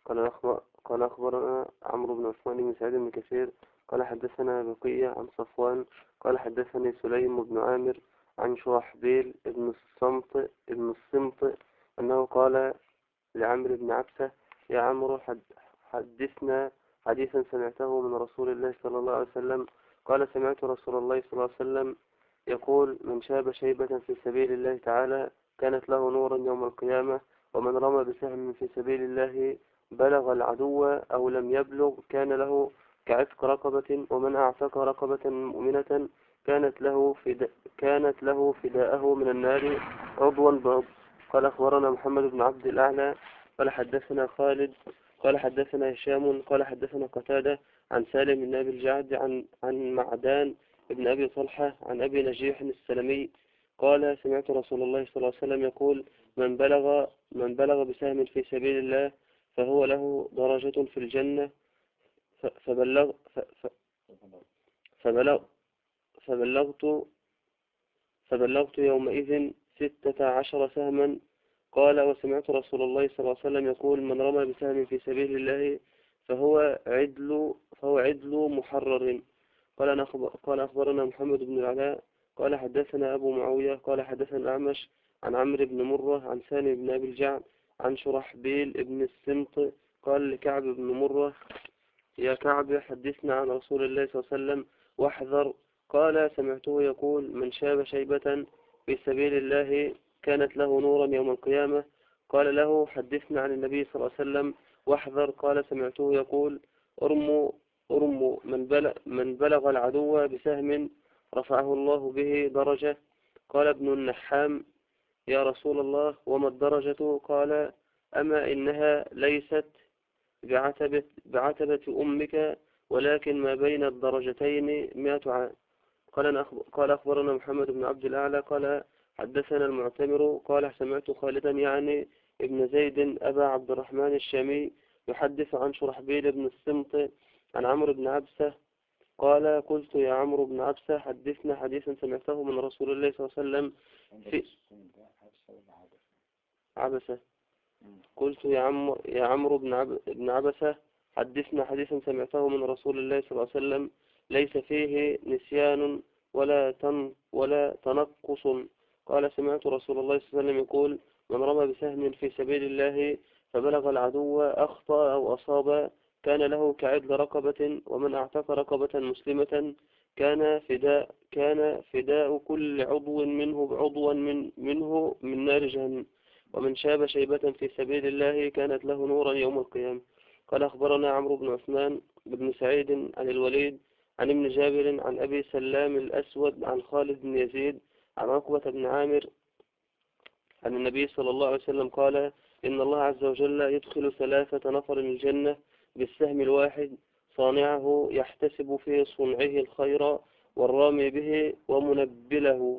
قال أخبرنا عمرو بن عثمان بن سعيد بن كثير قال حدثنا بقية عن صفوان قال حدثني سليم بن عامر عن شرحبيل ابن الصمت أنه قال لعمرو بن عبسة: يا عمرو، حدثنا حديثا سمعته من رسول الله صلى الله عليه وسلم. قال: سمعت رسول الله صلى الله عليه وسلم يقول: من شاب شيبة في سبيل الله تعالى كانت له نورا يوم القيامة، ومن رمى بسهم في سبيل الله بلغ العدو أو لم يبلغ كان له كعتق رقبة، ومن أعتق رقبة مؤمنة كانت له فداءه من النار عضوا بعض. قال: أخبرنا محمد بن عبد الأعلى قال حدثنا خالد قال حدثنا هشام قال حدثنا قتادة عن سالم بن أبي الجعد عن معدان ابن أبي طلحة عن أبي نجيح السلمي قال: سمعت رسول الله صلى الله عليه وسلم يقول: من بلغ بسهم في سبيل الله فهو له درجة في الجنة. فبلغ فبلغ فبلغت يومئذ 16 سهما. قال: وسمعت رسول الله صلى الله عليه وسلم يقول: من رمى بسهم في سبيل الله فهو عدل محرر. قال: أخبرنا محمد بن العلاء قال حدثنا أبو معاوية قال حدثنا الأعمش عن عمرو بن مرة عن سالم بن أبي الجعد عن شرحبيل ابن السمط قال لكعب بن مرة: يا كعب، حدثنا عن رسول الله صلى الله عليه وسلم واحذر. قال: سمعته يقول: من شاب شيبة في سبيل الله كانت له نورا يوم القيامة. قال له: حدثنا عن النبي صلى الله عليه وسلم واحذر. قال: سمعته يقول: أرموا من بلغ العدو بسهم رفعه الله به درجة. قال ابن النحام: يا رسول الله، وما الدرجة؟ قال: أما إنها ليست بعتبة أمك، ولكن ما بين الدرجتين 100 عام. قال: أخبرنا محمد بن عبد الأعلى قال حدثنا المعتمر قال سمعت خالدا يعني ابن زيد أبا عبد الرحمن الشامي يحدث عن شرحبيل بن السمط عن عمرو بن عبسة قال: قلت: يا عمرو بن عبسة، حدثنا حديثا سمعته من رسول الله صلى الله عليه وسلم في عبسة. قلت: يا عمرو بن عبسة، حدثنا حديثا سمعته من رسول الله صلى الله عليه وسلم ليس فيه نسيان ولا تنقص. قال: سمعت رسول الله صلى الله عليه وسلم يقول: من رمى بسهم في سبيل الله فبلغ العدو أخطأ أو أصاب كان له كعدل رقبة، ومن اعتق رقبة مسلمة كان فداء كل عضو منه من نار جهنم، ومن شاب شيبة في سبيل الله كانت له نورا يوم القيامة. قال: أخبرنا عمرو بن عثمان بن سعيد عن الوليد عن ابن جابر عن أبي سلام الأسود عن خالد بن يزيد عن عقبة بن عامر عن النبي صلى الله عليه وسلم قال: إن الله عز وجل يدخل 3 نفر الجنة بالسهم الواحد، صانعه يحتسب في صنعه الخير، والرامي به، ومنبله.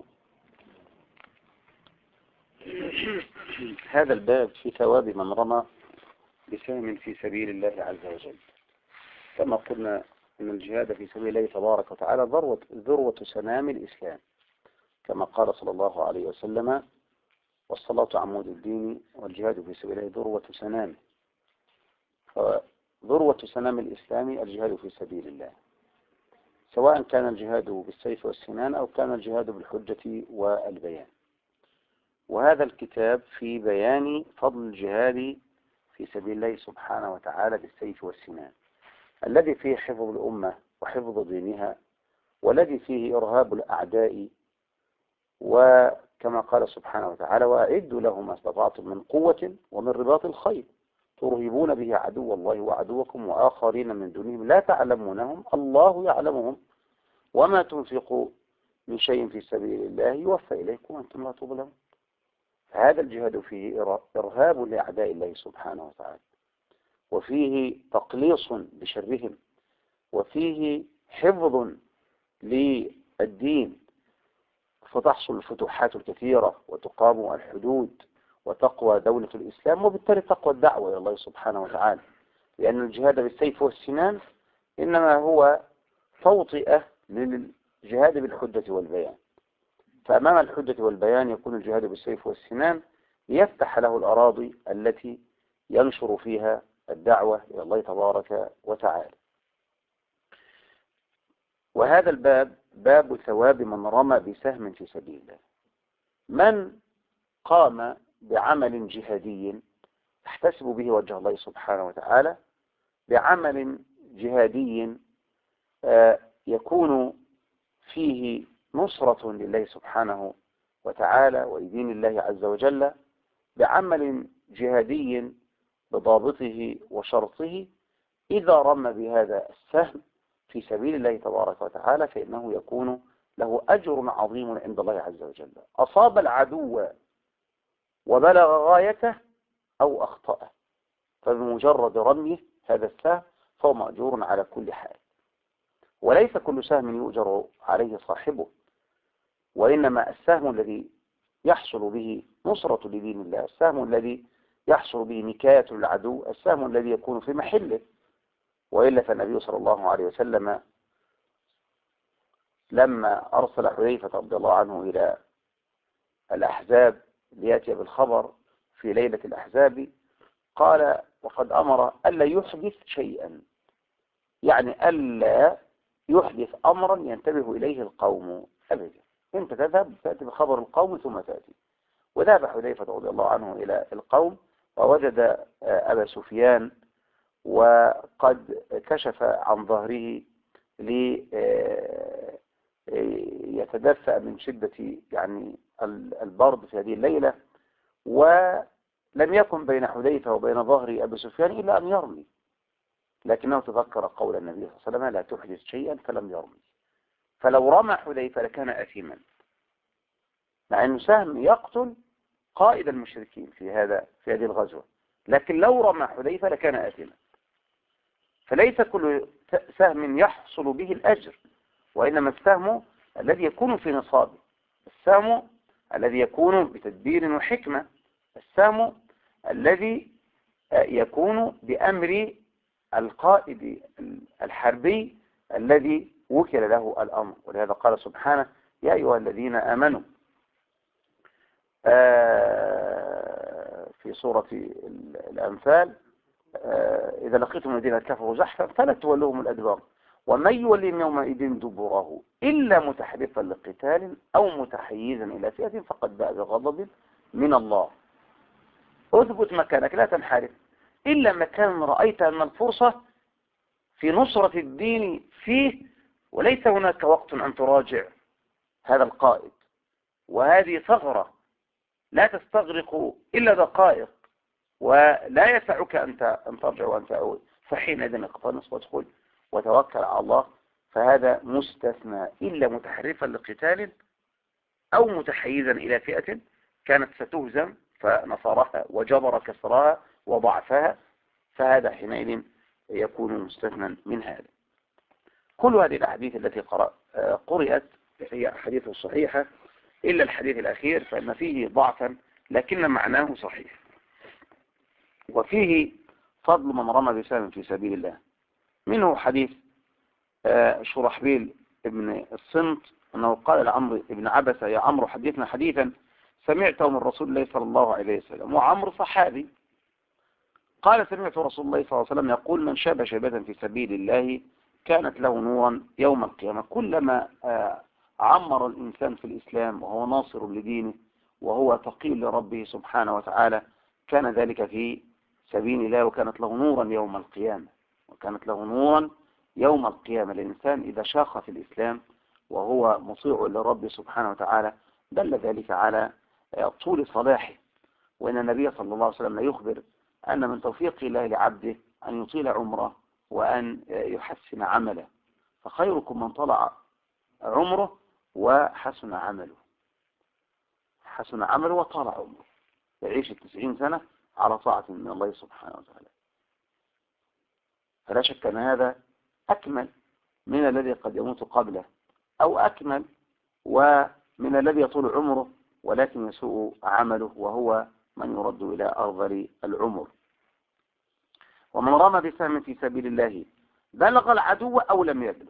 هذا الباب في ثواب من رمى بسهم في سبيل الله عز وجل. كما قلنا أن الجهاد في سبيل الله تبارك وتعالى ذروة سنام الإسلام، كما قال صلى الله عليه وسلم: والصلاة عمود الدين والجهاد في سبيل الله ذروة سنام. فذروة سنام الإسلام الجهاد في سبيل الله، سواء كان الجهاد بالسيف والسنان أو كان الجهاد بالحجة والبيان. وهذا الكتاب في بيان فضل الجهاد في سبيل الله سبحانه وتعالى بالسيف والسنان، الذي فيه حفظ الأمة وحفظ دينها، والذي فيه إرهاب الأعداء. وكما قال سبحانه وتعالى: وأعدوا لهم ما استطعتم من قوة ومن رباط الخيل ترهبون به عدو الله وعدوكم وآخرين من دونهم لا تعلمونهم الله يعلمهم وما تنفقوا من شيء في سبيل الله يوفى إليكم وأنتم لا تظلمون. هذا الجهاد فيه إرهاب لأعداء الله سبحانه وتعالى، وفيه تقليص بشرهم، وفيه حفظ للدين، فتحصل الفتوحات الكثيرة وتقام الحدود وتقوى دولة الإسلام، وبالتالي تقوى الدعوة إلى الله سبحانه وتعالى. لأن الجهاد بالسيف والسنان إنما هو توطئة للجهاد بالحجة والبيان. فأمام الحجة والبيان يكون الجهاد بالسيف والسنان ليفتح له الأراضي التي ينشر فيها الدعوة إلى الله تبارك وتعالى. وهذا الباب باب ثواب من رمى بسهم في سبيل الله. من قام بعمل جهادي يحتسب به وجه الله سبحانه وتعالى، بعمل جهادي يكون فيه نصرة لله سبحانه وتعالى ولدين الله عز وجل، بعمل جهادي بضابطه وشرطه، إذا رمى بهذا السهم في سبيل الله تبارك وتعالى فإنه يكون له أجر عظيم عند الله عز وجل. أصاب العدو وبلغ غايته أو أخطأه، فبمجرد رميه هذا السهم فهو مأجور على كل حال. وليس كل سهم يؤجر عليه صاحبه، وإنما السهم الذي يحصل به نصرة لدين الله، السهم الذي يحصل به نكاية العدو، السهم الذي يكون في محله. وإلا فالنبي صلى الله عليه وسلم لما أرسل حذيفة رضي الله عنه إلى الأحزاب ليأتي بالخبر في ليلة الأحزاب، قال وقد أمر ألا يحدث شيئا، يعني ألا يحدث أمرا ينتبه إليه القوم أبدا، أنت تذهب تأتي بخبر القوم ثم تأتي. وذهب حذيفة رضي الله عنه إلى القوم ووجد أبا سفيان وقد كشف عن ظهره ليتدفأ من شدة يعني البرد في هذه الليلة، ولم يكن بين حذيفة وبين ظهر أبي سفيان إلا أن يرمي، لكنه تذكر قول النبي صلى الله عليه وسلم لا تحدث شيئا فلم يرمي. فلو رمى حذيفة لكان أثيما، مع أنه سهم يقتل قائد المشركين في هذه الغزوة، لكن لو رمى حذيفة لكان آثما. فليس كل سهم يحصل به الأجر، وإنما السهم الذي يكون في نصابه، السهم الذي يكون بتدبير وحكمة، السهم الذي يكون بأمر القائد الحربي الذي وكل له الأمر. ولهذا قال سبحانه يا أيها الذين آمنوا في سورة الأنفال إذا لقيتم الذين كفروا زحفا فلا تولوهم الأدبار ومن يوليهم يومئذ دبره إلا متحرفا لقتال أو متحيزا إلى فئة فقد باء بغضب من الله. اثبت مكانك لا تنحرف إلا مكان رأيت أن الفرصة في نصرة الدين فيه، وليس هناك وقت أن تراجع هذا القائد، وهذه ثغرة لا تستغرق إلا دقائق، ولا يسعك أن ترجع وأن تعود، فحينئذ اقتنص وادخل وتوكل على الله. فهذا مستثنى إلا متحرفا لقتال أو متحيزا إلى فئة كانت ستهزم فنصرها وجبر كسرها وضعفها، فهذا حينئذ يكون مستثنى من هذا. كل هذه الأحاديث التي قرأت هي أحاديث صحيحة إلا الحديث الأخير فإن فيه ضعفا لكن معناه صحيح. وفيه فضل من رمى بسهم في سبيل الله. منه حديث شرحبيل ابن الصمت أنه قال لعمرو ابن عبسة يا عمرو حدثنا حديثا سمعته من رسول الله صلى الله عليه وسلم. وعمرو صحابي قال سمعت رسول الله صلى الله عليه وسلم يقول من شاب شيبة في سبيل الله كانت له نورا يوم القيامة. كلما عمر الإنسان في الإسلام وهو ناصر لدينه وهو تقي لربه سبحانه وتعالى كان ذلك في سبيل الله وكانت له نورا يوم القيامة. وكانت له نورا يوم القيامة. الإنسان إذا شاخ في الإسلام وهو مطيع لربه سبحانه وتعالى دل ذلك على طول صلاحه. وإن النبي صلى الله عليه وسلم يخبر أن من توفيق الله لعبده أن يطيل عمره وأن يحسن عمله، فخيركم من طلع عمره وحسن عمله. حسن عمله وطال عمره، يعيش 90 سنة على طاعة من الله سبحانه وتعالى. فلا شك أن هذا أكمل من الذي قد يموت قبله، أو أكمل ومن الذي يطول عمره ولكن يسوء عمله وهو من يرد إلى أرذل العمر. ومن رمى بسهم في سبيل الله بلغ العدو أو لم يبلغ.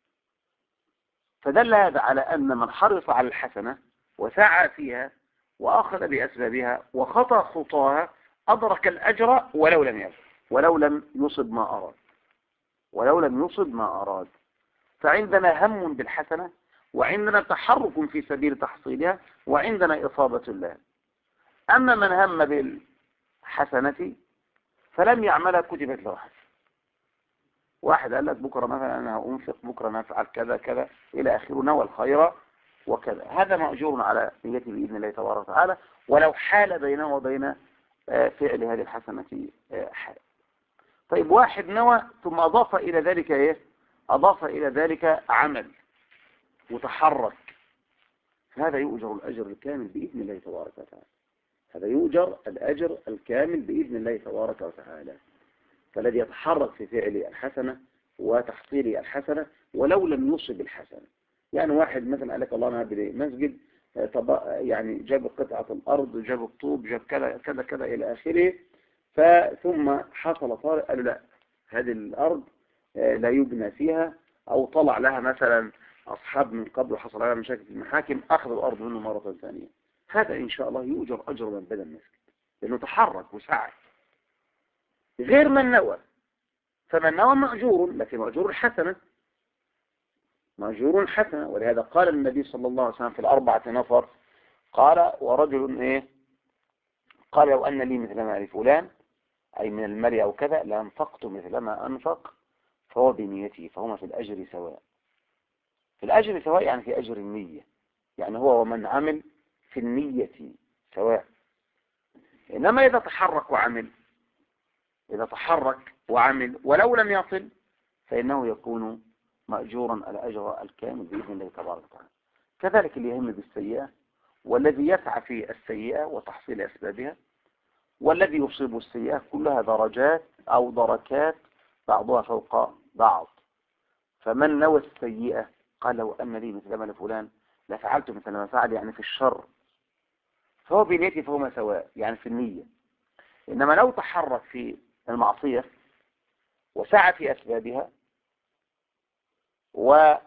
فدل هذا على أن من حرص على الحسنة وسعى فيها وأخذ بأسبابها وخطى خطاها أدرك الأجر ولو لم يبلغ. ولو لم يصب ما أراد، ولو لم يصب ما أراد. فعندنا هم بالحسنة، وعندنا تحرك في سبيل تحصيلها، وعندنا إصابة الله. أما من هم بالحسنة فلم يعملها كتبت له حسنة. واحد قال لك بكرة مثلا أنا أنفق، بكرة نفعل كذا كذا إلى آخره، نوى الخير وكذا، هذا مأجور على نيته بإذن الله تبارك وتعالى، ولو حال بينه وبين فعل هذه الحسنة حال. طيب واحد نوى ثم أضاف إلى ذلك إيه؟ أضاف إلى ذلك عمل وتحرك، هذا يؤجر الأجر الكامل بإذن الله تبارك وتعالى. هذا يؤجر الأجر الكامل بإذن الله تبارك وتعالى. فالذي يتحرك في فعل الحسنة وتحصيل الحسنة ولو لم يصب الحسنة. يعني واحد مثلا قال لك الله أنا هبني مسجد، يعني جاب قطعة الأرض، جاب الطوب، جاب كذا كذا كذا إلى آخره، ثم حصل طارئ قالوا لا، هذه الأرض لا يبنى فيها، أو طلع لها مثلا أصحاب من قبل وحصل لها مشاكل في المحاكم، أخذوا الأرض منه مرة ثانية. هذا إن شاء الله يؤجر أجر من بنى المسجد، لأنه تحرك وسعى. غير من نوى، فمن نوى مأجور، لكن مأجور الحسنة، مأجور الحسنة. ولهذا قال النبي صلى الله عليه وسلم في الأربعة نفر، قال ورجل إيه؟ قال لو أن لي مثل ما لفلان، أي من المال أو كذا، لأنفقت مثل ما أنفق، فهو بنيته، فهما في الأجر سواء. في الأجر سواء يعني في أجر النية، يعني هو ومن عمل في النية سواء. إنما إذا تحرك وعمل، إذا تحرك وعمل ولو لم يصل، فإنه يكون مأجورا على أجر الكامل بإذن الله تبارك وتعالى. كذلك اللي يهم بالسيئة، والذي يسعى في السيئة وتحصيل أسبابها، والذي يصيب السيئة، كلها درجات أو دركات بعضها فوق بعض. فمن نوى السيئة قال لو أن لي مثل ما لفلان لفعلت مثل ما فعل، يعني في الشر، فهو بنيته فهما سواء، يعني في النية. إنما لو تحرك في المعصية وسعى في أسبابها ومشى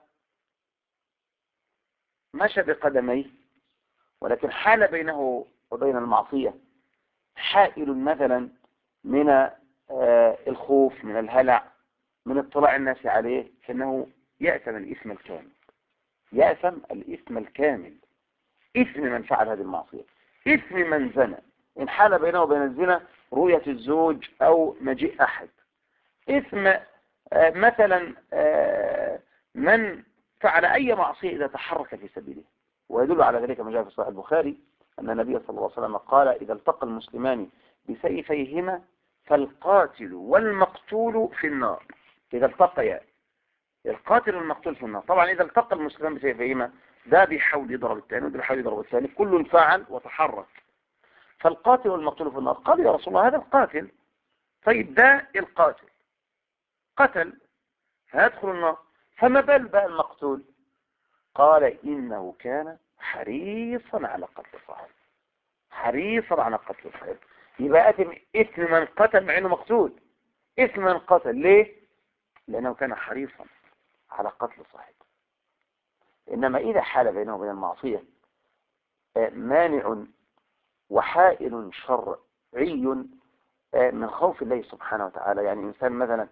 بقدميه، ولكن حال بينه وبين المعصية حائل مثلا من الخوف، من الهلع، من اطلاع الناس عليه، فإنه يأثم الإثم الكامل، يأثم الإثم الكامل، إثم من فعل هذه المعصية، إثم من زنى، إن حال بينه وبين الزنا رؤية الزوج أو مجيء أحد، إثم مثلا من فعل أي معصية إذا تحرك في سبيله. ويدل على ذلك ما جاء في صحيح البخاري أن النبي صلى الله عليه وسلم قال إذا التقى المسلمان بسيفيهما فالقاتل والمقتول في النار. إذا التقيا القاتل والمقتول في النار. طبعا إذا التقى المسلمان بسيفيهما، ده بيحاول يضرب الثاني وده بيحاول يضرب الثاني، كل فعل وتحرك، فالقاتل والمقتول في النار. قال يا رسول الله هذا القاتل، طيب ده القاتل قتل هيدخل النار، فما بال بقى المقتول؟ قال إنه كان حريصا على قتل صاحبه، حريصا على قتل صاحبه. يبقى إثم من قتل مع إنه مقتول، إثم من قتل ليه؟ لأنه كان حريصا على قتل صاحبه. إنما إذا حال بينه وبين المعصية مانع وحائل شرعي من خوف الله سبحانه وتعالى، يعني إنسان مثلا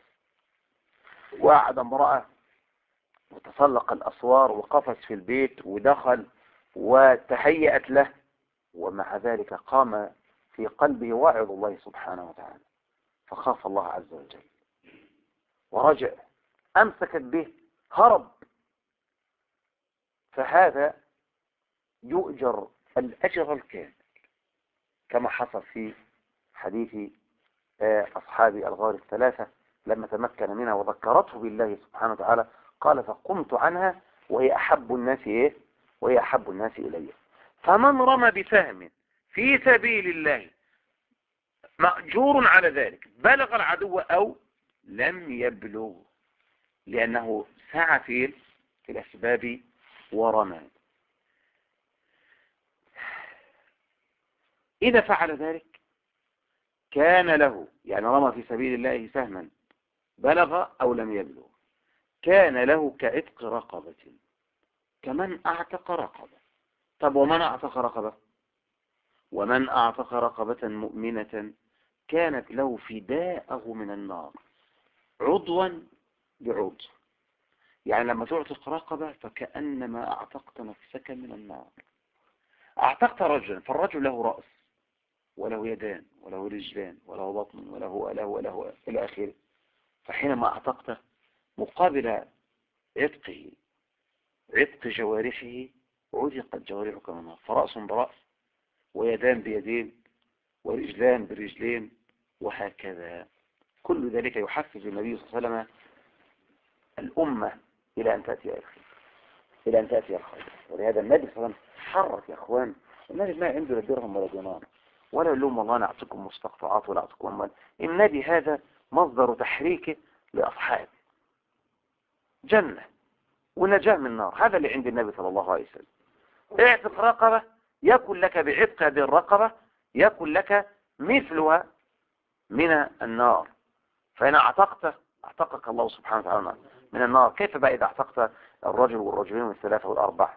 وعد امرأة وتسلق الأسوار وقفز في البيت ودخل وتهيأت له، ومع ذلك قام في قلبه واعظ الله سبحانه وتعالى، فخاف الله عز وجل ورجع، أمسكت به، هرب، فهذا يؤجر الأجر الكامل، كما حصل في حديث أصحاب الغار الثلاثة لما تمكن منها وذكرته بالله سبحانه وتعالى، قال فقمت عنها وهي أحب الناس إيه؟ وهي أحب الناس إلي. فمن رمى بسهم في سبيل الله مأجور على ذلك، بلغ العدو أو لم يبلغ، لأنه سعى في الأسباب ورمى. إذا فعل ذلك كان له، يعني رمى في سبيل الله سهما بلغ أو لم يبلغ، كان له كعتق رقبة، كمن أعتق رقبة. طب ومن أعتق رقبة؟ ومن أعتق رقبة مؤمنة كانت له فداءه من النار عضوا بعضو. يعني لما تعتق رقبة فكأنما أعتقت نفسك من النار. أعتقت رجلا، فالرجل له رأس وله يدان وله رجلان وله بطن وله إلى آخره. فحينما أعتقته مقابل عتق جوارحه عتقت جوارحك من النار، فرأس برأس ويدان بيدين ورجلان برجلين وهكذا. كل ذلك يحفز النبي صلى الله عليه وسلم الأمة إلى أن تأتي الخير. ولهذا النبي صلى الله عليه وسلم حرك يا أخوان. النبي ما عنده لا درهم ولا دينار ولا يقول لهم والله أنا أعطيكم مستقطعات ولا أعطيكم أموال. النبي هذا مصدر تحريكه لأصحابه، جنة ونجاة من النار. هذا اللي عند النبي صلى الله عليه وسلم. اعتق رقبة يكن لك بعتق هذه الرقبة يكن لك مثلها من النار. فإن اعتقك الله سبحانه وتعالى من النار. كيف بقى إذا اعتقت الرجل والرجلين والثلاثة والأربعة؟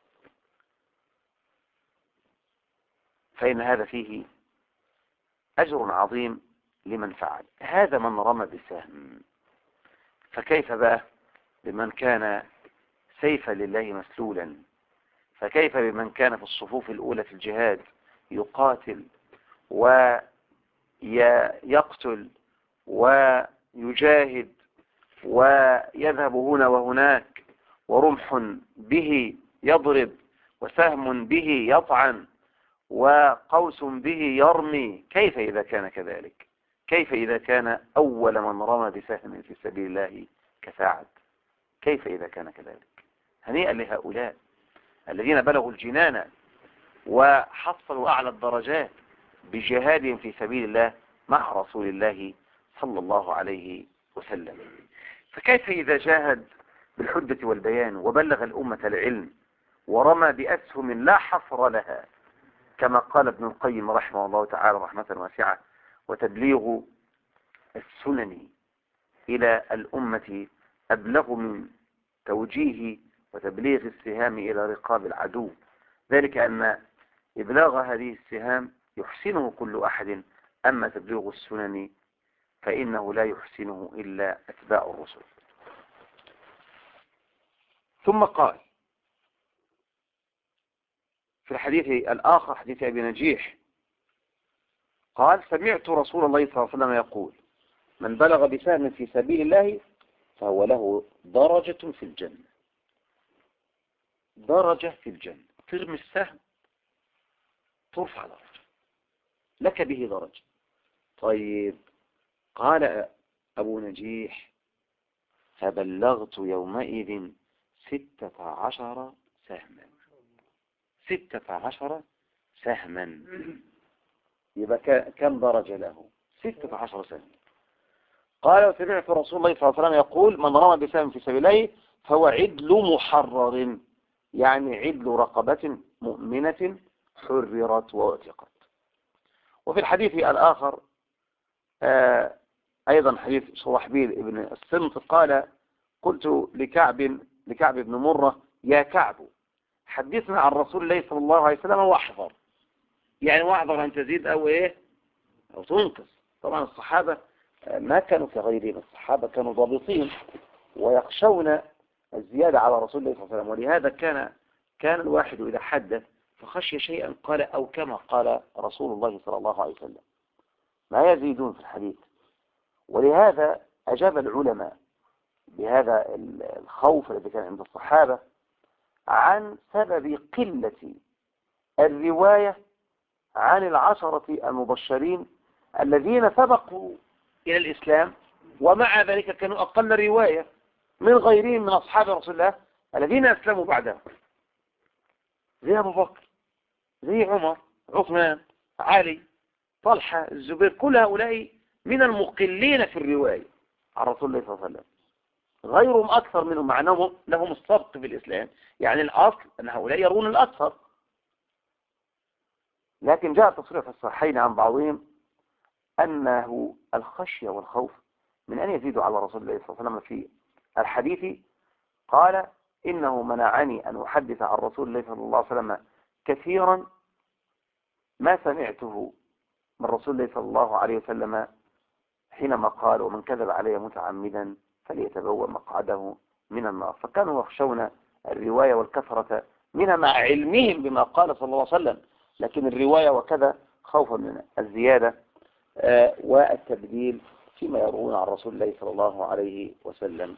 فإن هذا فيه أجر عظيم لمن فعل. هذا من رمى بسهم. فكيف بقى بمن كان سيفا لله مسلولا؟ فكيف بمن كان في الصفوف الأولى في الجهاد يقاتل ويقتل ويجاهد ويذهب هنا وهناك ورمح به يضرب وسهم به يطعن وقوس به يرمي؟ كيف إذا كان كذلك؟ كيف إذا كان أول من رمى بسهم في سبيل الله كسعد؟ كيف إذا كان كذلك؟ هنيئا لهؤلاء الذين بلغوا الجنان وحصلوا أعلى الدرجات بجهادهم في سبيل الله مع رسول الله صلى الله عليه وسلم. فكيف إذا جاهد بالحجة والبيان وبلغ الأمة العلم ورمى بأسهم لا حصر لها، كما قال ابن القيم رحمه الله تعالى رحمة واسعة: وتبليغ السنن إلى الأمة أبلغ من توجيه وتبليغ السهام إلى رقاب العدو. ذلك أن إبلاغ هذه السهام يحسنه كل أحد، أما تبليغ السنن فإنه لا يحسنه إلا أتباع الرسل. ثم قال في الحديث الآخر حديث أبي نجيح قال: سمعت رسول الله صلى الله عليه وسلم يقول: من بلغ بسهم في سبيل الله فهو له درجة في الجنة. درجة في الجنة. ترمي السهم ترفع درجة، لك به درجة. طيب، قال أبو نجيح: فبلغت يومئذ 16 سهما. 16 سهما، يبقى كم درجة له؟ 16 سهما. قال: وسمعت رسول الله صلى الله عليه وسلم يقول: من رمى بسهم في سبيل الله فهو عدل محرر، يعني عدل رقبة مؤمنة حررت وأعتقت. وفي الحديث الآخر أيضا حديث شرحبيل ابن السمط قال: قلت لكعب بن مرة: يا كعب، حدثنا عن رسول الله صلى الله عليه وسلم واحذر. يعني واحذر أن تزيد أو إيه أو تنقص. طبعا الصحابة ما كانوا كغيرهم، الصحابة كانوا ضابطين ويخشون الزيادة على رسول الله صلى الله عليه وسلم. ولهذا كان الواحد إذا حدث فخشي شيئا قال أو كما قال رسول الله صلى الله عليه وسلم، ما يزيدون في الحديث. ولهذا أجاب العلماء بهذا الخوف الذي كان عند الصحابة عن سبب قلة الرواية عن 10 المبشرين الذين سبقوا إلى الإسلام، ومع ذلك كانوا أقل رواية من غيرهم من أصحاب رسول الله الذين أسلموا بعده، زي أبو بكر، زي عمر، عثمان، علي، طلحة، الزبير. كل هؤلاء من المقلين في الرواية عن رسول الله صلى الله عليه وسلم. غيرهم أكثر منهم، مع أنهم لهم السبق في الإسلام. يعني الأصل أن هؤلاء يرون الأكثر، لكن جاء تصريح في الصحيحين عن بعضهم أنه الخشية والخوف من أن يزيدوا على رسول الله صلى الله عليه وسلم في الحديث. قال: إنه منعني أن أحدث عن رسول الله صلى الله عليه وسلم كثيرا ما سمعته من رسول الله صلى الله عليه وسلم حينما قال ومن كذب علي متعمدا فليتبوأ مقعده من النار. فكانوا يخشون الرواية والكثرة منها مع علمهم بما قال صلى الله عليه وسلم، لكن الرواية وكذا خوفا من الزيادة والتبديل فيما يروون عن رسول الله صلى الله عليه وسلم.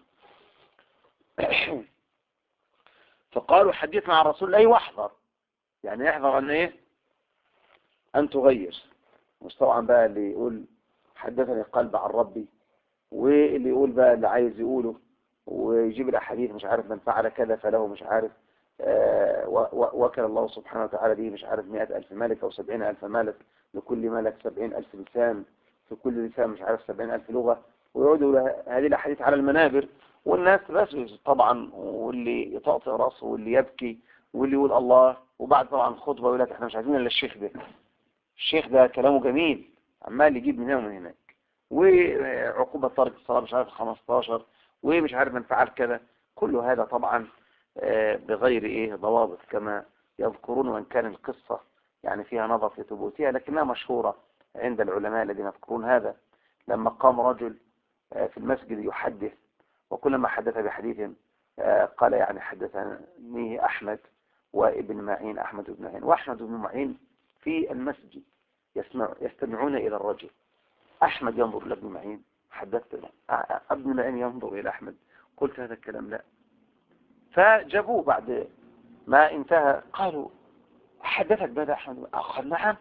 فقالوا حديثنا عن رسول الله واحذر، يعني احذر ان ايه، ان تغير. مش طبعا بقى اللي يقول حدثني القلب عن ربي، واللي يقول بقى اللي عايز يقوله ويجيب الاحاديث مش عارف من فعل كذا فله مش عارف وكل الله سبحانه وتعالى به مش عارف 100,000 ملك او 70,000 ملك، لكل ملك 70,000 لسان، في كل لسان مش عارف 70,000 لغة، ويقعدوا هذه الاحاديث على المنابر، والناس بس طبعا، واللي يطأطئ راسه واللي يبكي واللي يقول الله، وبعد طبعا خطبة يقول لك احنا مش عايزين الا الشيخ ده، الشيخ ده كلامه جميل عمال يجيب من هنا ومن هناك، وعقوبة ترك الصلاة مش عارف 15، ومش عارف من فعل كذا. كل هذا طبعا بغير ايه ضوابط كما يذكرون، وان كان القصة يعني فيها نظر في ثبوتها لكنها مشهورة عند العلماء الذين يذكرون هذا. لما قام رجل في المسجد يحدث، وكلما حدث بحديث قال يعني حدثني أحمد وابن معين، أحمد بن معين وأحمد بن معين في المسجد يستمعون إلى الرجل، أحمد ينظر إلى ابن معين، حدثت ابن معين ينظر إلى أحمد، قلت هذا الكلام لا. فجابوه بعد ما انتهى قالوا حدثك بهذا أحمد؟ قال نعم.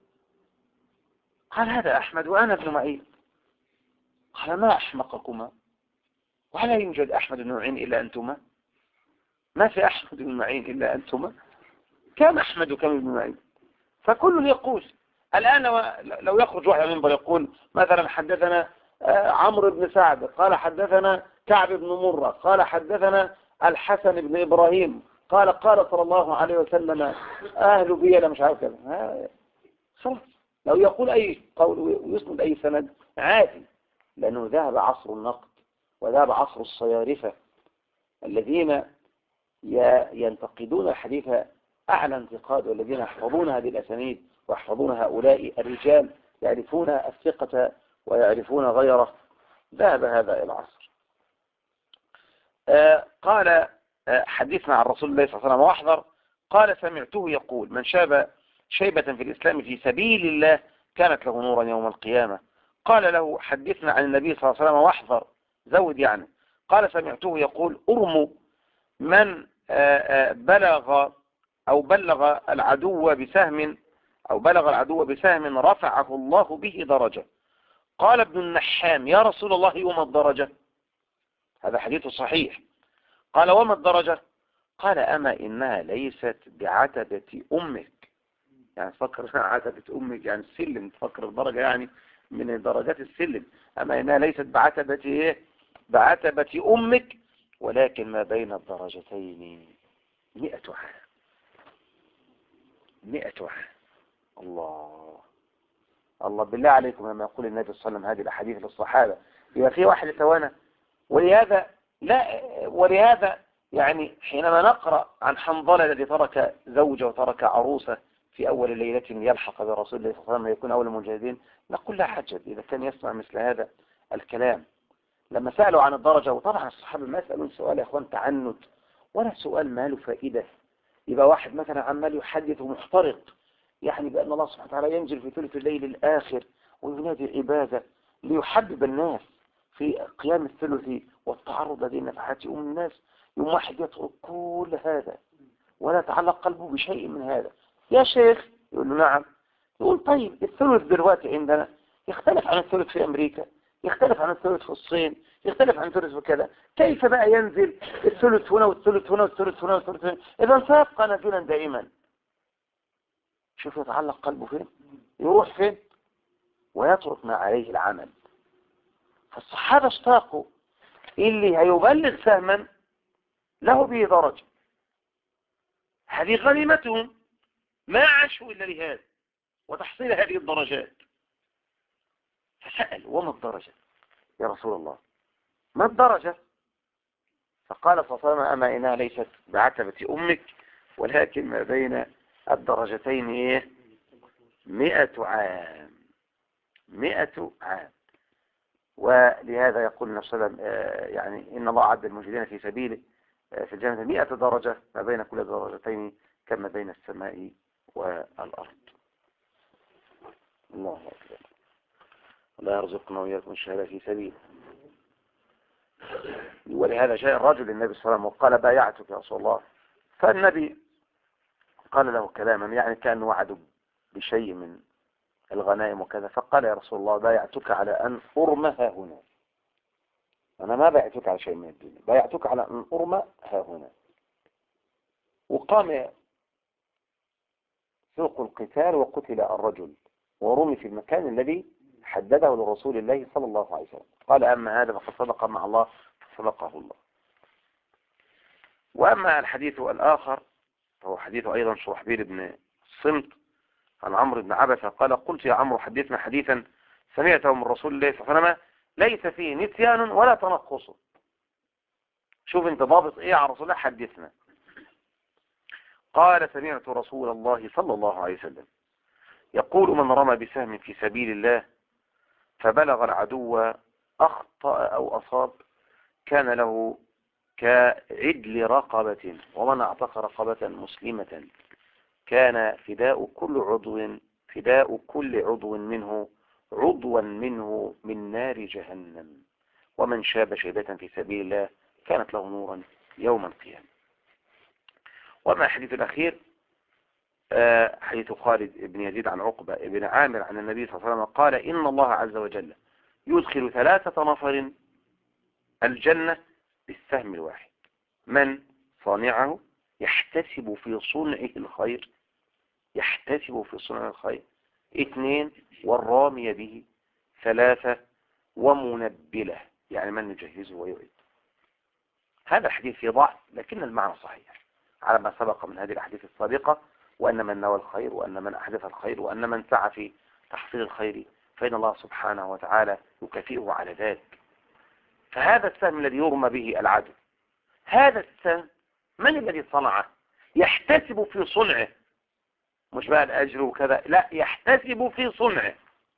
قال هذا أحمد وأنا ابن معين. قال ما أحمقكما، ولا يوجد أحمد بن معين إلا أنتما، ما في أحمد بن معين إلا أنتما، كم أحمد وكم ابن معين. فكل يقول الآن لو يخرج واحد منبر يقول مثلا حدثنا عمرو بن سعد قال حدثنا كعب بن مرة قال حدثنا الحسن بن إبراهيم قال صلى الله عليه وسلم أهل بيلا مش عارف كذا، خلاص لو يقول أي قول ويسند أي سند عادي، لأنه ذهب عصر النقد وذهب عصر الصيارفة الذين ينتقدون الحديث أعلى انتقاد، والذين يحفظون هذه الأسانيد ويحفظون هؤلاء الرجال، يعرفون الثقة ويعرفون غيره. ذهب هذا العصر. قال حديثنا عن رسول الله صلى الله عليه وسلم واحذر، قال سمعته يقول من شاب شيبة في الإسلام في سبيل الله كانت له نورا يوم القيامة. قال له حدثنا عن النبي صلى الله عليه وسلم واحذر، زود يعني. قال سمعته يقول ارموا من بلغ العدو بسهم رفعه الله به درجة. قال ابن النحام يا رسول الله وما الدرجة؟ هذا حديث صحيح. قال وما الدرجة؟ قال أما إنها ليست بعتبة أمك، يعني تفكر عتبة أمك يعني السلم، تفكر الدرجة يعني من درجات السلم، أما إنها ليست بعتبة أمك، ولكن ما بين الدرجتين 100 عام. 100 عام. الله بالله عليكم لما يقول النبي صلى الله عليه وسلم هذه الأحاديث للصحابة يبقى في واحد يتوانى. ولهذا يعني حينما نقرأ عن حنظلة الذي ترك زوجة وترك عروسة في أول ليلة يلحق برسول الله صلى الله عليه وسلم يكون أول المجاهدين، نقول لا حجة إذا كان يسمع مثل هذا الكلام. لما سألوا عن الدرجة، وطبعا الصحابة ما يسألون سؤال يا أخوان تعنت ولا سؤال ما له فائدة، يبقى واحد مثلا عمال يحدث ومحترق يعني بأن الله سبحانه وتعالى ينزل في ثلث الليل الآخر وينادي العبادة ليحبب الناس في قيام الثلث والتعرض لديه النفحات، يقوم الناس يوم واحد يترك كل هذا ولا يتعلق قلبه بشيء من هذا. يا شيخ يقول له نعم. يقول طيب الثلث دلوقتي عندنا يختلف عن الثلث في أمريكا، يختلف عن الثلث في الصين، يختلف عن الثلث في كذا، كيف بقى ينزل الثلث هنا والثلث هنا والثلث هنا والثلث هنا؟ إذا سيبقى نازلا دائما. شوف يتعلق قلبه فين، يروح فين، ويترك ما عليه العمل. فالصحابة اشتاقوا اللي هيبلغ سهما له به درجة، هذه غنيمتهم، ما عاشوا إلا لهذا وتحصيل هذه الدرجات. فسأل وما الدرجة يا رسول الله، ما الدرجة؟ فقال صلى الله عليه وسلم أما إنها ليست بعتبة أمك، ولكن ما بين الدرجتين 100 عام. 100 عام. ولهذا يقول النبي صلى الله عليه وسلم يعني إن الله أعد المجاهدين في سبيله في الجنة 100 درجة، ما بين كل درجتين كما بين السماء والأرض. الله أكبر. لا يرزقنا وإياكم الشهادة في سبيله. ولهذا جاء الرجل للنبي صلى الله عليه وسلم وقال بايعتك يا رسول الله، فالنبي قال له كلاما يعني كان وعد بشيء من الغنائم وكذا، فقال يا رسول الله بايعتك على أن أرمى ها هنا. أنا ما بايعتك على شيء من الدنيا، بايعتك على أن أرمى ها هنا. وقام سوق القتال وقتل الرجل ورمي في المكان الذي حدده لرسول الله صلى الله عليه وسلم. قال أما هذا فقد صدق مع الله فصدقه الله. وأما الحديث الآخر فهو حديث أيضا شرحبيل بن الصمت عن عمرو بن عبسة قال قلت يا عمرو حدثنا حديثا سمعته من رسول الله صلى الله عليه وسلم ليس فيه نسيان ولا تنقص. شوف انت ضابط ايه عن رسول الله، حدثنا. قال سمعت رسول الله صلى الله عليه وسلم يقول من رمى بسهم في سبيل الله فبلغ العدو أخطأ أو أصاب كان له كعدل رقبة، ومن اعتق رقبة مسلمة كان فداء كل عضو منه عضوا منه من نار جهنم، ومن شاب شيبة في سبيل الله كانت له نورا يوم القيامة. وما الحديث الأخير حديث خالد بن يزيد عن عقبة بن عامر عن النبي صلى الله عليه وسلم قال إن الله عز وجل يدخل 3 نفر الجنة بالسهم الواحد: من صانعه يحتسب في صنعه الخير، 2 والرامي به، 3 ومنبله يعني من يجهزه ويعد. هذا الحديث فيه ضعف لكن المعنى صحيح على ما سبق من هذه الأحاديث السابقة، وأن من نوى الخير وأن من أحدث الخير وأن من سعى في تحصيل الخير فإن الله سبحانه وتعالى يكافئه على ذلك. فهذا السهم الذي يرمى به العدو، هذا السهم من الذي صنعه؟ يحتسب في صنعه، مش بقى الأجر وكذا، لا، يحتسب في صنعه.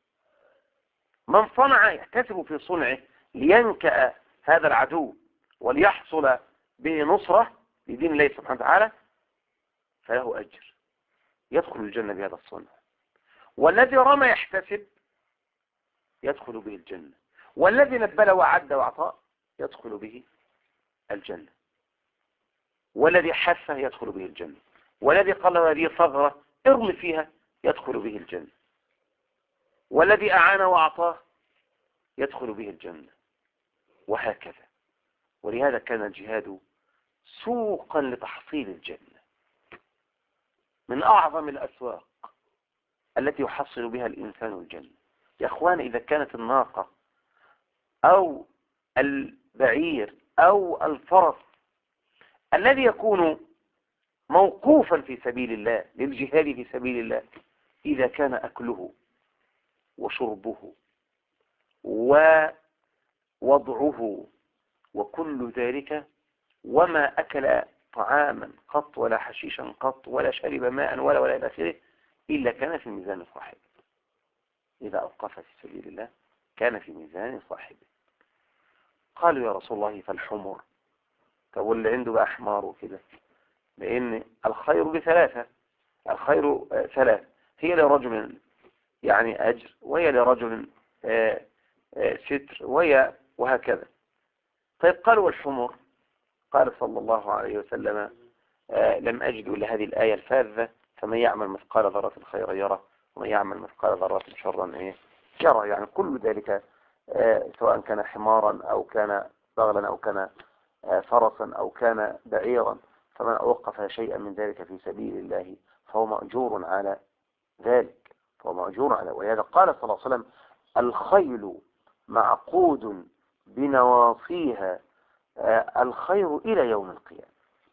من صنع يحتسب في صنعه لينكأ هذا العدو وليحصل به نصرة لدين الله سبحانه وتعالى، فله أجر يدخل الجنة بهذا الصنع. والذي رمى يحتسب يدخل به الجنة، والذي نبل وعد وعطاء يدخل به الجنة، والذي حث يدخل به الجنة، والذي قال له هذه ثغرة ارمي فيها يدخل به الجنة، والذي أعان وأعطاه يدخل به الجنة، وهكذا. ولهذا كان الجهاد سوقا لتحصيل الجنة، من أعظم الأسواق التي يحصل بها الإنسان الجنة. يا أخوان، إذا كانت الناقة أو البعير أو الفرس الذي يكون موقوفا في سبيل الله للجهاد في سبيل الله، إذا كان أكله وشربه ووضعه وكل ذلك، وما أكل طعاما قط ولا حشيشا قط ولا شرب ماء ولا إلى آخره إلا كان في ميزان صاحبه. إذا أوقف في سبيل الله كان في ميزان صاحبه. قالوا يا رسول الله فالحمر؟ طب واللي عنده بقى حمار وكده؟ لأن الخير ب3، الخير 3، هي لرجل يعني أجر، وهي لرجل ستر، وهكذا. طيب قالوا والحمر؟ قال صلى الله عليه وسلم لم أجد إلا هذه الآية الفاذة: فمن يعمل مثقال ذرة خيرا يره ومن يعمل مثقال ذرة شرا يره. يعني كل ذلك سواء كان حمارا أو كان بغلا أو كان فرسا أو كان بعيرا، فمن أوقف شيئا من ذلك في سبيل الله فهو مأجور على ذلك، ولهذا قال صلى الله عليه وسلم: الخيل معقود بنواصيها الخير إلى يوم القيامة.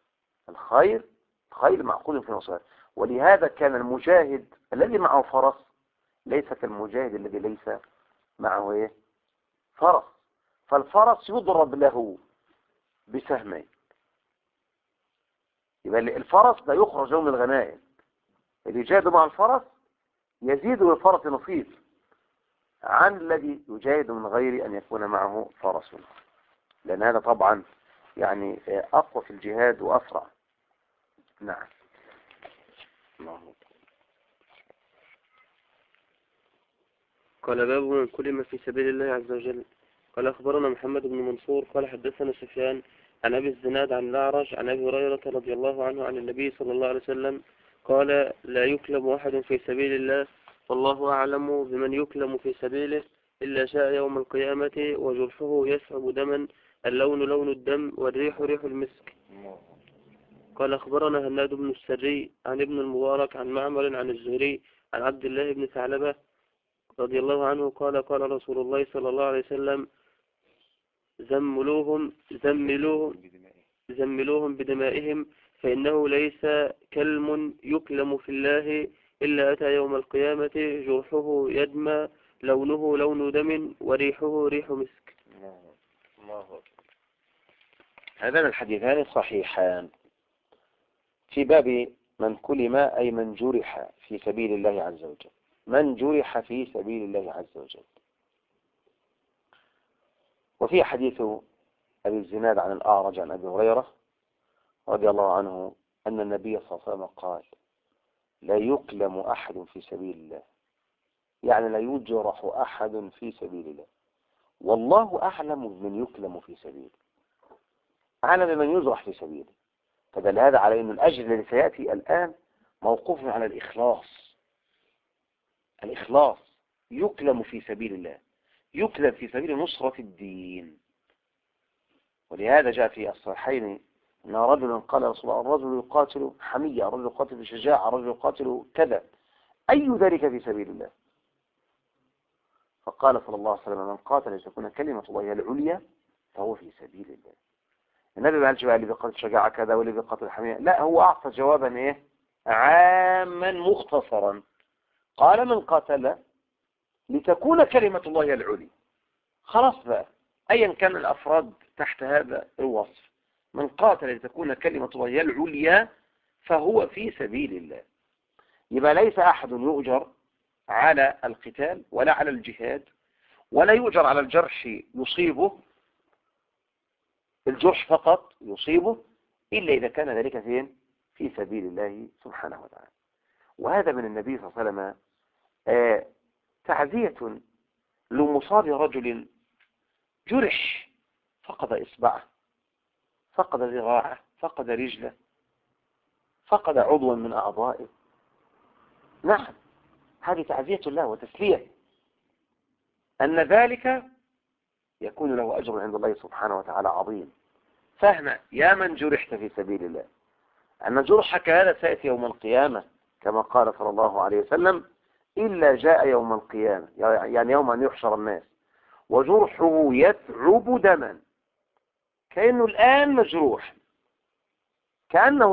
الخيل معقود في نواصيها. ولهذا كان المجاهد الذي معه فرس ليس كالمجاهد الذي ليس معه فرس. فالفرس يضرب له بسهمين، يبقى الفرس لا يخرج يوم الغنائم، اللي جاهد مع الفرس يزيد للفرس نصيب، عن الذي يجاهد من غير أن يكون معه فرس، لأن هذا طبعا يعني أقوى في الجهاد وأسرع. نعم. قال باب من كلم في سبيل الله عز وجل. قال أخبرنا محمد بن منصور قال حدثنا سفيان عن أبي الزناد عن الأعرج عن أبي هريرة رضي الله عنه عن النبي صلى الله عليه وسلم قال لا يكلم أحد في سبيل الله والله أعلم بمن يكلم في سبيله إلا جاء يوم القيامة وجرحه يسعب دما اللون لون الدم والريح ريح المسك. قال أخبرنا هناد بن السري عن ابن المبارك عن معمر عن الزهري عن عبد الله بن ثعلبة رضي الله عنه قال قال رسول الله صلى الله عليه وسلم زملوهم بدمائهم فإنه ليس كلم يكلم في الله إلا أتى يوم القيامة جرحه يدمى لونه لون دم وريحه ريح مسك. الله. هذان الحديثان صحيحان في باب من كلم، أي من جرح في سبيل الله عز وجل، من جرح في سبيل الله عز وجل. وفي حديث أبي الزناد عن الأعرج عن أبي هريرة رضي الله عنه أن النبي صلى الله عليه وسلم قال لا يكلم أحد في سبيل الله، يعني لا يجرح أحد في سبيل الله والله أعلم بمن يكلم في سبيله، أعلم بمن يجرح في سبيله. فدل هذا على أن الأجر الذي سيأتي الآن موقوف على الإخلاص. الإخلاص يكلم في سبيل الله، يكلم في سبيل نصرة الدين. ولهذا جاء في الصحيحين أن رجلا قال يا رسول الله الرجل يقاتل حمية، الرجل يقاتل بشجاعة، الرجل يقاتل كذا، أي ذلك في سبيل الله؟ فقال صلى الله عليه وسلم من قاتل لتكون كلمة الله العليا فهو في سبيل الله. النبي ما قالش بقى اللي بيقاتل شجاعة كذا واللي بيقاتل حمية، لا، هو أعطى جوابا إيه؟ عاما مختصرا. قال من قاتل لتكون كلمة الله العليا. خلاص بقى، أيا كان الأفراد تحت هذا الوصف، من قاتل لتكون كلمة الله العليا فهو في سبيل الله. يبقى ليس أحد يؤجر على القتال ولا على الجهاد ولا يؤجر على الجرح يصيبه، الجرح فقط يصيبه، إلا إذا كان ذلك فين؟ في سبيل الله سبحانه وتعالى. وهذا من النبي صلى الله عليه وسلم تعزية لمصاب رجل جرح، فقد إصبعه، فقد ذراعه، فقد رجله، فقد عضوا من أعضائه. نعم، هذه تعزية الله وتسلية، أن ذلك يكون له أجر عند الله سبحانه وتعالى عظيم. فهم يا من جرحت في سبيل الله أن جرحك هذا سيأتي يوم القيامة كما قال صلى الله عليه وسلم إلا جاء يوم القيامة، يعني يوم أن يحشر الناس وجرحه يثعب دما، كأنه الآن مجروح، كأنه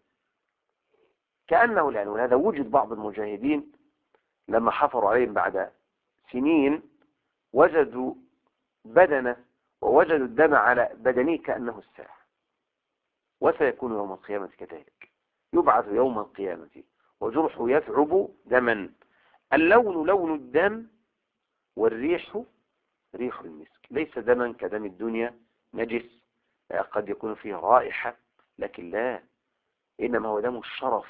الآن. وهذا وجد بعض المجاهدين لما حفروا عليهم بعد سنين وجدوا بدنه ووجدوا الدم على بدنه كأنه الساعة. وسيكون يوم القيامة كذلك، يبعث يوم القيامة وجرحه يثعب دما، اللون لون الدم والريح ريح المسك. ليس دما كدم الدنيا نجس قد يكون فيه رائحة، لكن لا، إنما هو دم الشرف،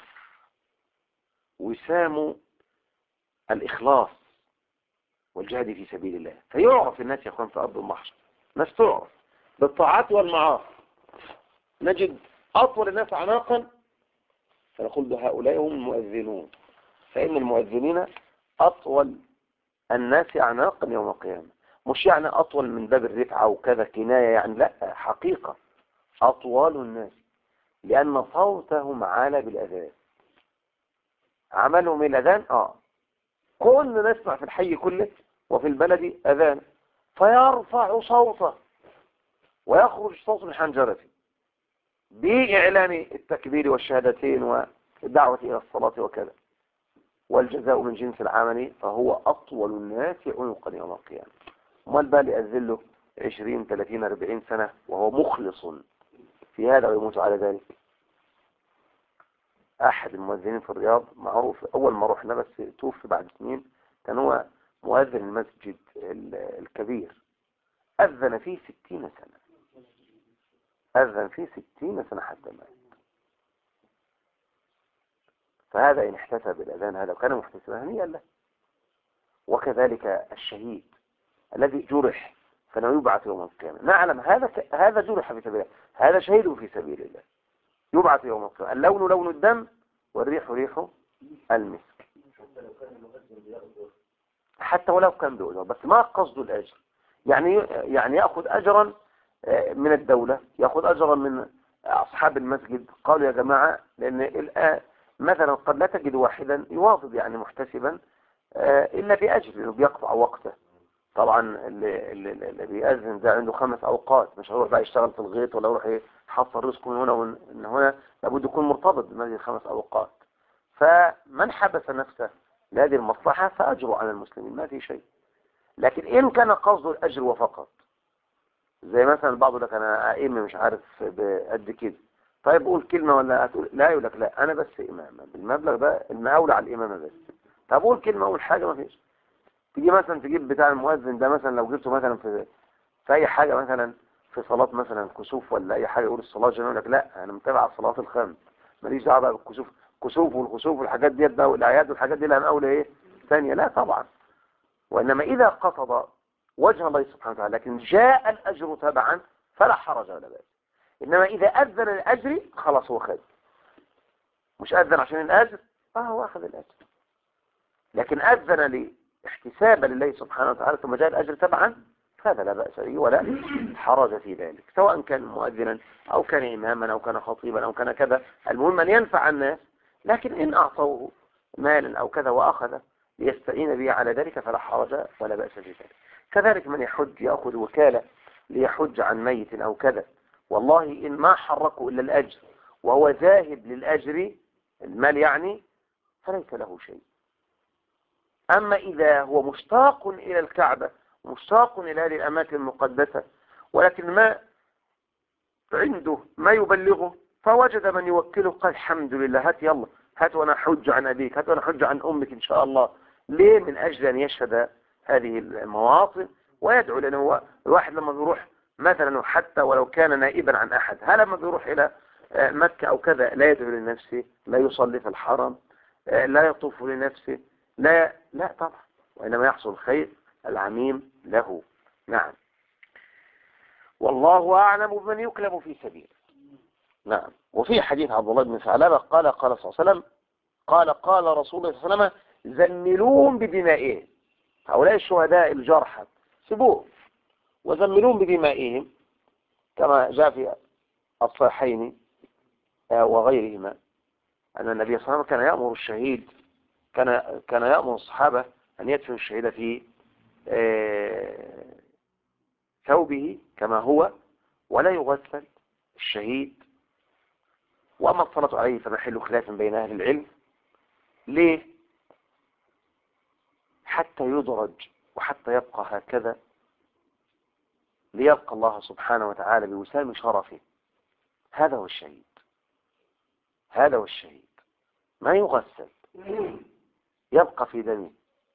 وسام الإخلاص والجهاد في سبيل الله. فيعرف الناس يا أخوان في أرض المحشر، ناس تعرف بالطاعات والمعاصي. نجد أطول الناس عناقا فنقول هؤلاء هم المؤذنون، فإن المؤذنين أطول الناس أعناقا يوم القيامة. مش يعني أطول من باب الرفعة وكذا كناية، يعني لا، حقيقة أطول الناس، لأن صوتهم عالى بالأذان، عملهم الأذان. كل نسمع في الحي كله وفي البلد أذان، فيرفع صوته ويخرج صوت من حنجرته بإعلان التكبير والشهادتين والدعوة إلى الصلاة وكذا، والجزاء من جنس العمل، فهو أطول الناس عنقا يوم القيامة. امال بقى يأذن له 20 30 40 سنة وهو مخلص في هذا ويموت على ذلك. أحد المؤذنين في الرياض معروف، أول ما رحنا بس توفي بعد سنين، كان هو مؤذن المسجد الكبير أذن فيه 60 سنة، أذن فيه 60 سنة حتى مات. فهذا إن احتسب الأذان هذا وكان محتسبا هنيئا له. وكذلك الشهيد الذي جرح فانه يبعث يوم القيامة، نعلم هذا جرح في سبيل الله، هذا شهيد في سبيل الله، يبعث يوم القيامة، اللون لون الدم والريح ريح المسك. حتى ولو كان بأجر، بس ما قصد الأجر، يعني يأخذ أجرا من الدولة، يأخذ أجرا من أصحاب المسجد. قالوا يا جماعة، لأن الآن مثلا قد لا تجد واحدا يواظب يعني محتسبا إلا بأجر، لأنه بيقطع وقته. طبعا اللي بيأذن ده عنده 5 أوقات، مش هيروح بقى يشتغل في الغيط ولا يروح يحصل رزقه من هنا ومن هنا، لابد يكون مرتبط بهذه ال5 أوقات. فمن حبس نفسه لهذه المصلحة فأجره على المسلمين، ما في شيء. لكن إن كان قصده الأجر وفقط، زي مثلا البعض يقول لك أنا أئمة مش عارف بقد كده، طيب قول كلمة ولا هتقول لا، يقول لك لا أنا بس إمامة بالمبلغ ده، المقاولة على الإمامة بس. طب قول كلمة، أقول حاجة، ما فيش. تيجي مثلا تجيب بتاع المؤذن ده مثلا، لو جبته مثلا في أي حاجة، مثلا في صلاة مثلا كسوف ولا أي حاجة، يقول الصلاة جميلة، يقول لك لا أنا متابع الصلاة الخمس، ماليش دعوة بقى بالكسوف، كسوف والخسوف والحاجات ديت بقى والأعياد والحاجات دي لها مقاولة إيه ثانية، لا طبعا. وإنما إذا قصد وجه الله سبحانه وتعالى لكن جاء الأجر تبعا فلا حرج ولا بأس. إنما إذا أذن الأجر خلاص هو خد، مش أذن عشان الأجر هو أخذ الأجر. لكن أذن احتسابا لله سبحانه وتعالى ثم جاء الأجر تبعا، هذا لا بأس به ولا حرج في ذلك، سواء كان مؤذنا أو كان إماما أو كان خطيبا أو كان كذا، المهم أن ينفع الناس. لكن إن أعطوه مالا أو كذا وأخذ ليستعين به على ذلك فلا حرج ولا بأس في ذلك. كذلك من يحج يأخذ وكالة ليحج عن ميت أو كذا، والله إن ما حركه إلا الأجر وهو ذاهب للأجر المال يعني، فليس له شيء. أما إذا هو مشتاق إلى الكعبة، مشتاق إلى هذه الأماكن المقدسة، ولكن ما عنده ما يبلغه، فوجد من يوكله، قال الحمد لله هات يلا، هات وأنا حج عن أبيك، هات وأنا حج عن أمك إن شاء الله. ليه؟ من أجل أن يشهد هذه المواطن ويدعو. لأنه هو الواحد لما بيروح مثلا حتى ولو كان نائبا عن أحد، هل لما بيروح إلى مكة أو كذا لا يدعو لنفسه، لا يصلي في الحرم، لا يطوف لنفسه، لا طبعا، وإنما يحصل الخير العميم له. نعم، والله أعلم بمن يكلم في سبيله. نعم. وفي حديث عبد الله بن ثعلبة قال صلى الله عليه وسلم، قال رسول الله صلى الله عليه وسلم زملون بدمائهم، هؤلاء الشهداء الجرحى سبوه وزملون بدمائهم، كما جاء في الصحيحين وغيرهما أن النبي صلى الله عليه وسلم كان يأمر الشهيد، كان يأمر الصحابة أن يدفنوا الشهيد في ثوبه كما هو، ولا يغسل الشهيد. وأما الصلاة عليه فمحل خلاف بين أهل العلم. ليه؟ حتى يدرج وحتى يبقى هكذا، ليلقى الله سبحانه وتعالى بوسام شرفه. هذا هو الشهيد، هذا هو الشهيد، ما يغسل، يبقى في دمه،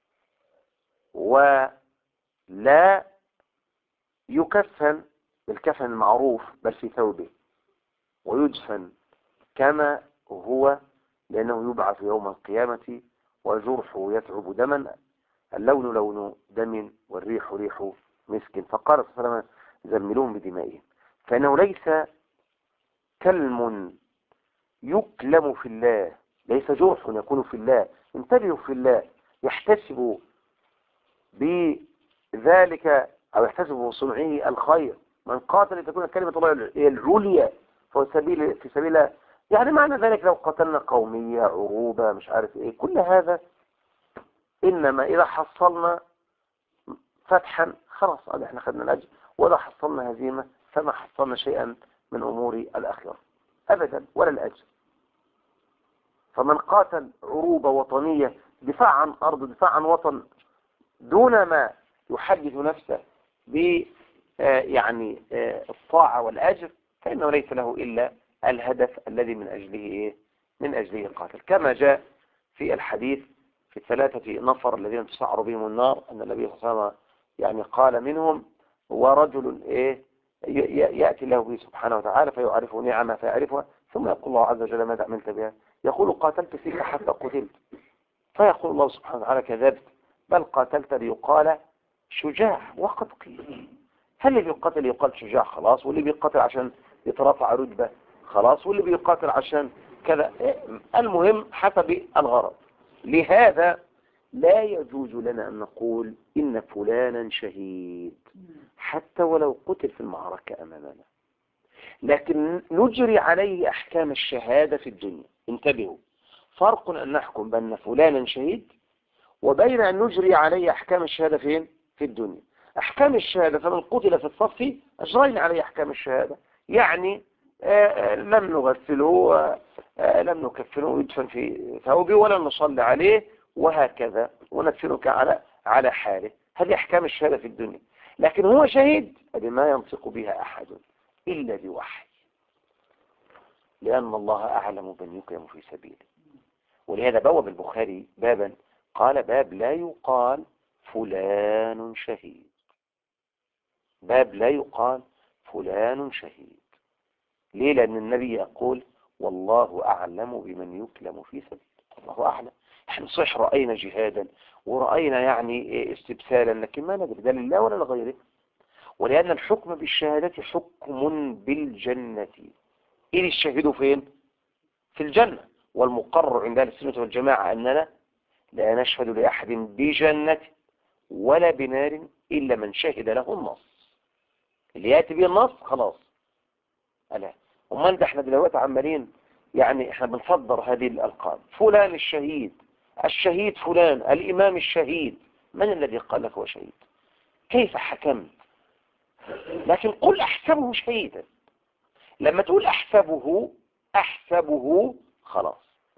ولا يكفن بالكفن المعروف بل في ثوبه، ويدفن كما هو، لأنه يبعث يوم القيامة وجرحه يتعب دما، اللون لون دم والريح ريح مسك. فقال صلى الله عليه وسلم زملون بدمائهم، فإنه ليس كلم يكلم في الله، ليس جرح يكون في الله. انتبهوا في الله، يحتسب بذلك أو يحتسب بصنعه الخير. من قاتل لتكون كلمة الله العليا في سبيل الله. يعني معنى ذلك لو قتلنا قومية عروبة مش عارف ايه، كل هذا إنما إذا حصلنا فتحا خلاص احنا خدنا الأجر، وإذا حصلنا هزيمة فما حصلنا شيئا من أمور الآخرة أبدا ولا الأجر. فمن قاتل عروبة وطنية، دفاع عن أرض، دفاع عن وطن، دون ما يحدث نفسه ب يعني الطاعة والأجر، فإنه ليس له إلا الهدف الذي من أجله قاتل، كما جاء في الحديث في الثلاثة نفر الذين تسعر بهم النار أن النبي صلى الله عليه وسلم يعني قال منهم ورجل يأتي له به سبحانه وتعالى فيعرفه نعمة فيعرفها ثم يقول الله عز وجل ماذا عملت بها؟ يقول قاتلت فيك حتى قتلت. فيقول الله سبحانه وتعالى كذبت بل قاتلت ليقال شجاع وقد قيل. هل اللي بيقاتل يقال شجاع خلاص، واللي بيقاتل عشان يترفع رتبة خلاص، واللي بيقاتل عشان كذا، المهم حسب الغرض. لهذا لا يجوز لنا أن نقول إن فلانا شهيد حتى ولو قتل في المعركة أمامنا، لكن نجري عليه أحكام الشهادة في الدنيا. انتبهوا، فرق أن نحكم بأن فلانا شهيد وبين أن نجري عليه أحكام الشهادة فين؟ في الدنيا. أحكام الشهادة فمن قتل في الصف أجرينا عليه أحكام الشهادة، يعني لم نغسله، لم نكفنه يدفن في ثوبه ولا نصلي عليه وهكذا وندفنك على حاله. هذه أحكام الشهادة في الدنيا. لكن هو شهيد بما ينطق بها أحد إلا بوحي، لأن الله أعلم بمن يكرم في سبيله. ولهذا بوب البخاري بابا قال باب لا يقال فلان شهيد، باب لا يقال فلان شهيد. ليه؟ لأن النبي يقول والله أعلم بمن يكلم في سبيله. الله أعلم. احنا صح رأينا جهادا ورأينا يعني استبسالا، لكن ما ندري ده لله ولا لغيره. ولأن الحكم بالشهادة حكم بالجنة. إذ الشهيد فين؟ في الجنة. والمقرر عند أهل السنة والجماعة أننا لا نشهد لأحد بجنة ولا بنار إلا من شهد له النص. اللي يأتي به النص خلاص. ألا ومن ده احنا دلوقتي عمالين يعني احنا بنفضل هذه الألقاب، فلان الشهيد، الشهيد فلان، الإمام الشهيد. من الذي قال لك هو شهيد؟ كيف حكمت؟ لكن قل أحسبه شهيدا. لما تقول أحسبه خلاص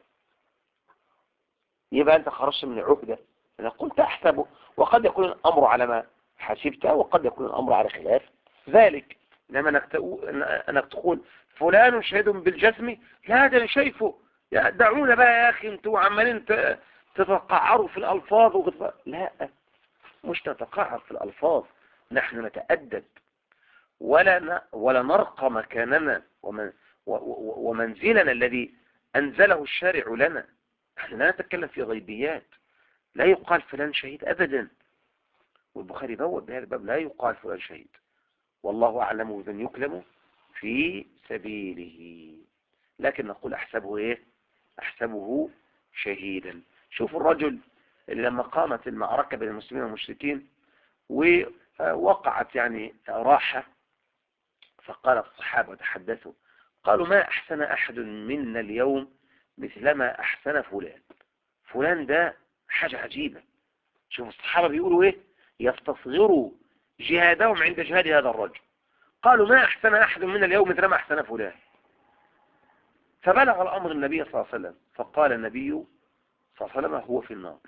يبقى أنت خرجت من العهدة. أنا قلت أحسبه، وقد يكون الأمر على ما حسبته وقد يكون الأمر على خلاف ذلك. لما أنك تقول فلان شهيد بالجسم، لا ده أنا شايفه، دعونا بقى يا أخي انتوا عمالين تتقعروا في الألفاظ لا، مش نتقعر في الألفاظ، نحن نتأدب ولا نرقى مكاننا ومنزلنا الذي أنزله الشارع لنا. نحن لا نتكلم في غيبيات. لا يقال فلان شهيد أبدا. والبخاري بوب بهذا الباب لا يقال فلان شهيد، والله أعلم بمن يكلم في سبيله. لكن نقول أحسبه أحسبه شهيدا. شوفوا الرجل اللي لما قامت المعركة بين المسلمين والمشركين ووقعت يعني راحة، فقال الصحابة وتحدثوا قالوا ما أحسن أحد منا اليوم مثلما أحسن فلان. فلان ده حاجة عجيبة. شوفوا الصحابة بيقولوا يستصغروا جهادهم عند جهاد هذا الرجل. قالوا ما أحسن أحد منا اليوم مثلما أحسن فلان. فبلغ الأمر النبي صلى الله عليه وسلم، فقال النبي صلى الله عليه وسلم هو في النار.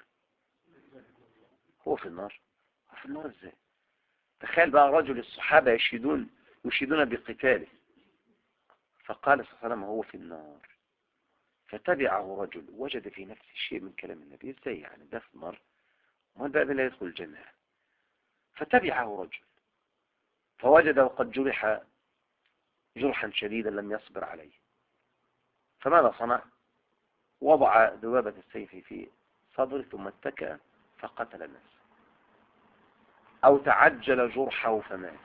هو في النار؟ هو في النار ازاي؟ تخيل بقى رجل الصحابة يشهدون بقتاله، فقال صلى الله عليه وسلم هو في النار. فتبعه رجل وجد في نفسه شيء من كلام النبي، ازاي يعني ده في النار وما بقى لا يدخل الجنة؟ فتبعه رجل فوجده قد جرح جرحا شديدا لم يصبر عليه، فماذا صنع؟ وضع ذبابة السيف في صدره ثم اتكأ فقتل نفسه، أو تعجل جرحه فمات.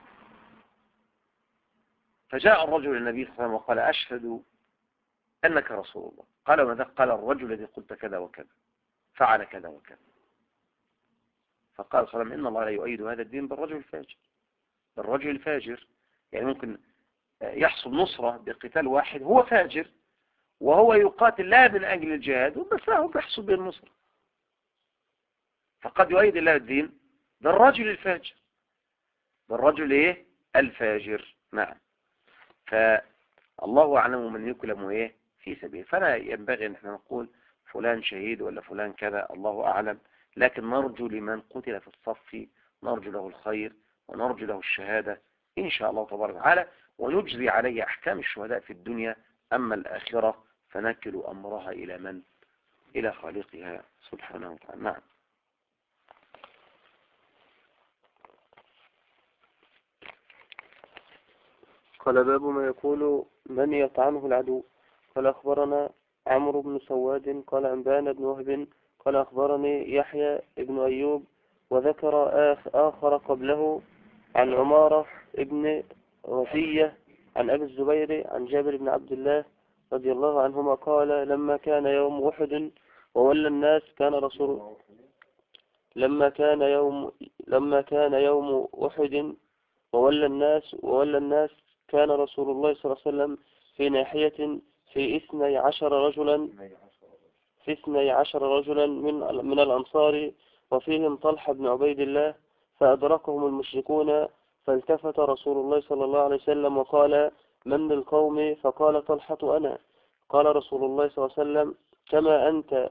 فجاء الرجل النبي صلى الله عليه وسلم وقال أشهد أنك رسول الله. قال ماذا؟ قال الرجل الذي قلت كذا وكذا فعل كذا وكذا. فقال صلى الله عليه وسلم إن الله لا يؤيد هذا الدين بالرجل الفاجر. بالرجل الفاجر يعني ممكن يحصل نصرة بقتال واحد هو فاجر وهو يقاتل لا من أجل الجهاد، بس هو بيحصل به النصرة. فقد يؤيد الله الدين بالرجل الفاجر، بالرجل الفاجر. نعم. فالله أعلم من يكلم في سبيله. فلا ينبغي أن احنا نقول فلان شهيد ولا فلان كذا، الله أعلم. لكن نرجو لمن قتل في الصف، نرجو له الخير ونرجو له الشهادة إن شاء الله تبارك وتعالى، ونجري عليه أحكام الشهداء في الدنيا. أما الآخرة فنكل أمرها إلى من؟ إلى خالقها سبحانه وتعالى. نعم. قال باب ما يقول من يطعنه العدو. قال أخبرنا عمرو بن سواد قال أنبانا بن وهب قال أخبرني يحيى بن أيوب وذكر آخر قبله عن عمارة ابن غزية عن أبي الزبير عن جابر بن عبد الله رضي الله عنهما قال لما كان يوم أحد وولى الناس كان رسول لما كان يوم أحد وولى الناس كان رسول الله صلى الله عليه وسلم في ناحية في 12 رجلا من الأنصار وفيهم طلحة بن عبيد الله فأدركهم المشركون فالتفت رسول الله صلى الله عليه وسلم وقال من للقوم فقال طلحة أنا قال رسول الله صلى الله عليه وسلم كما أنت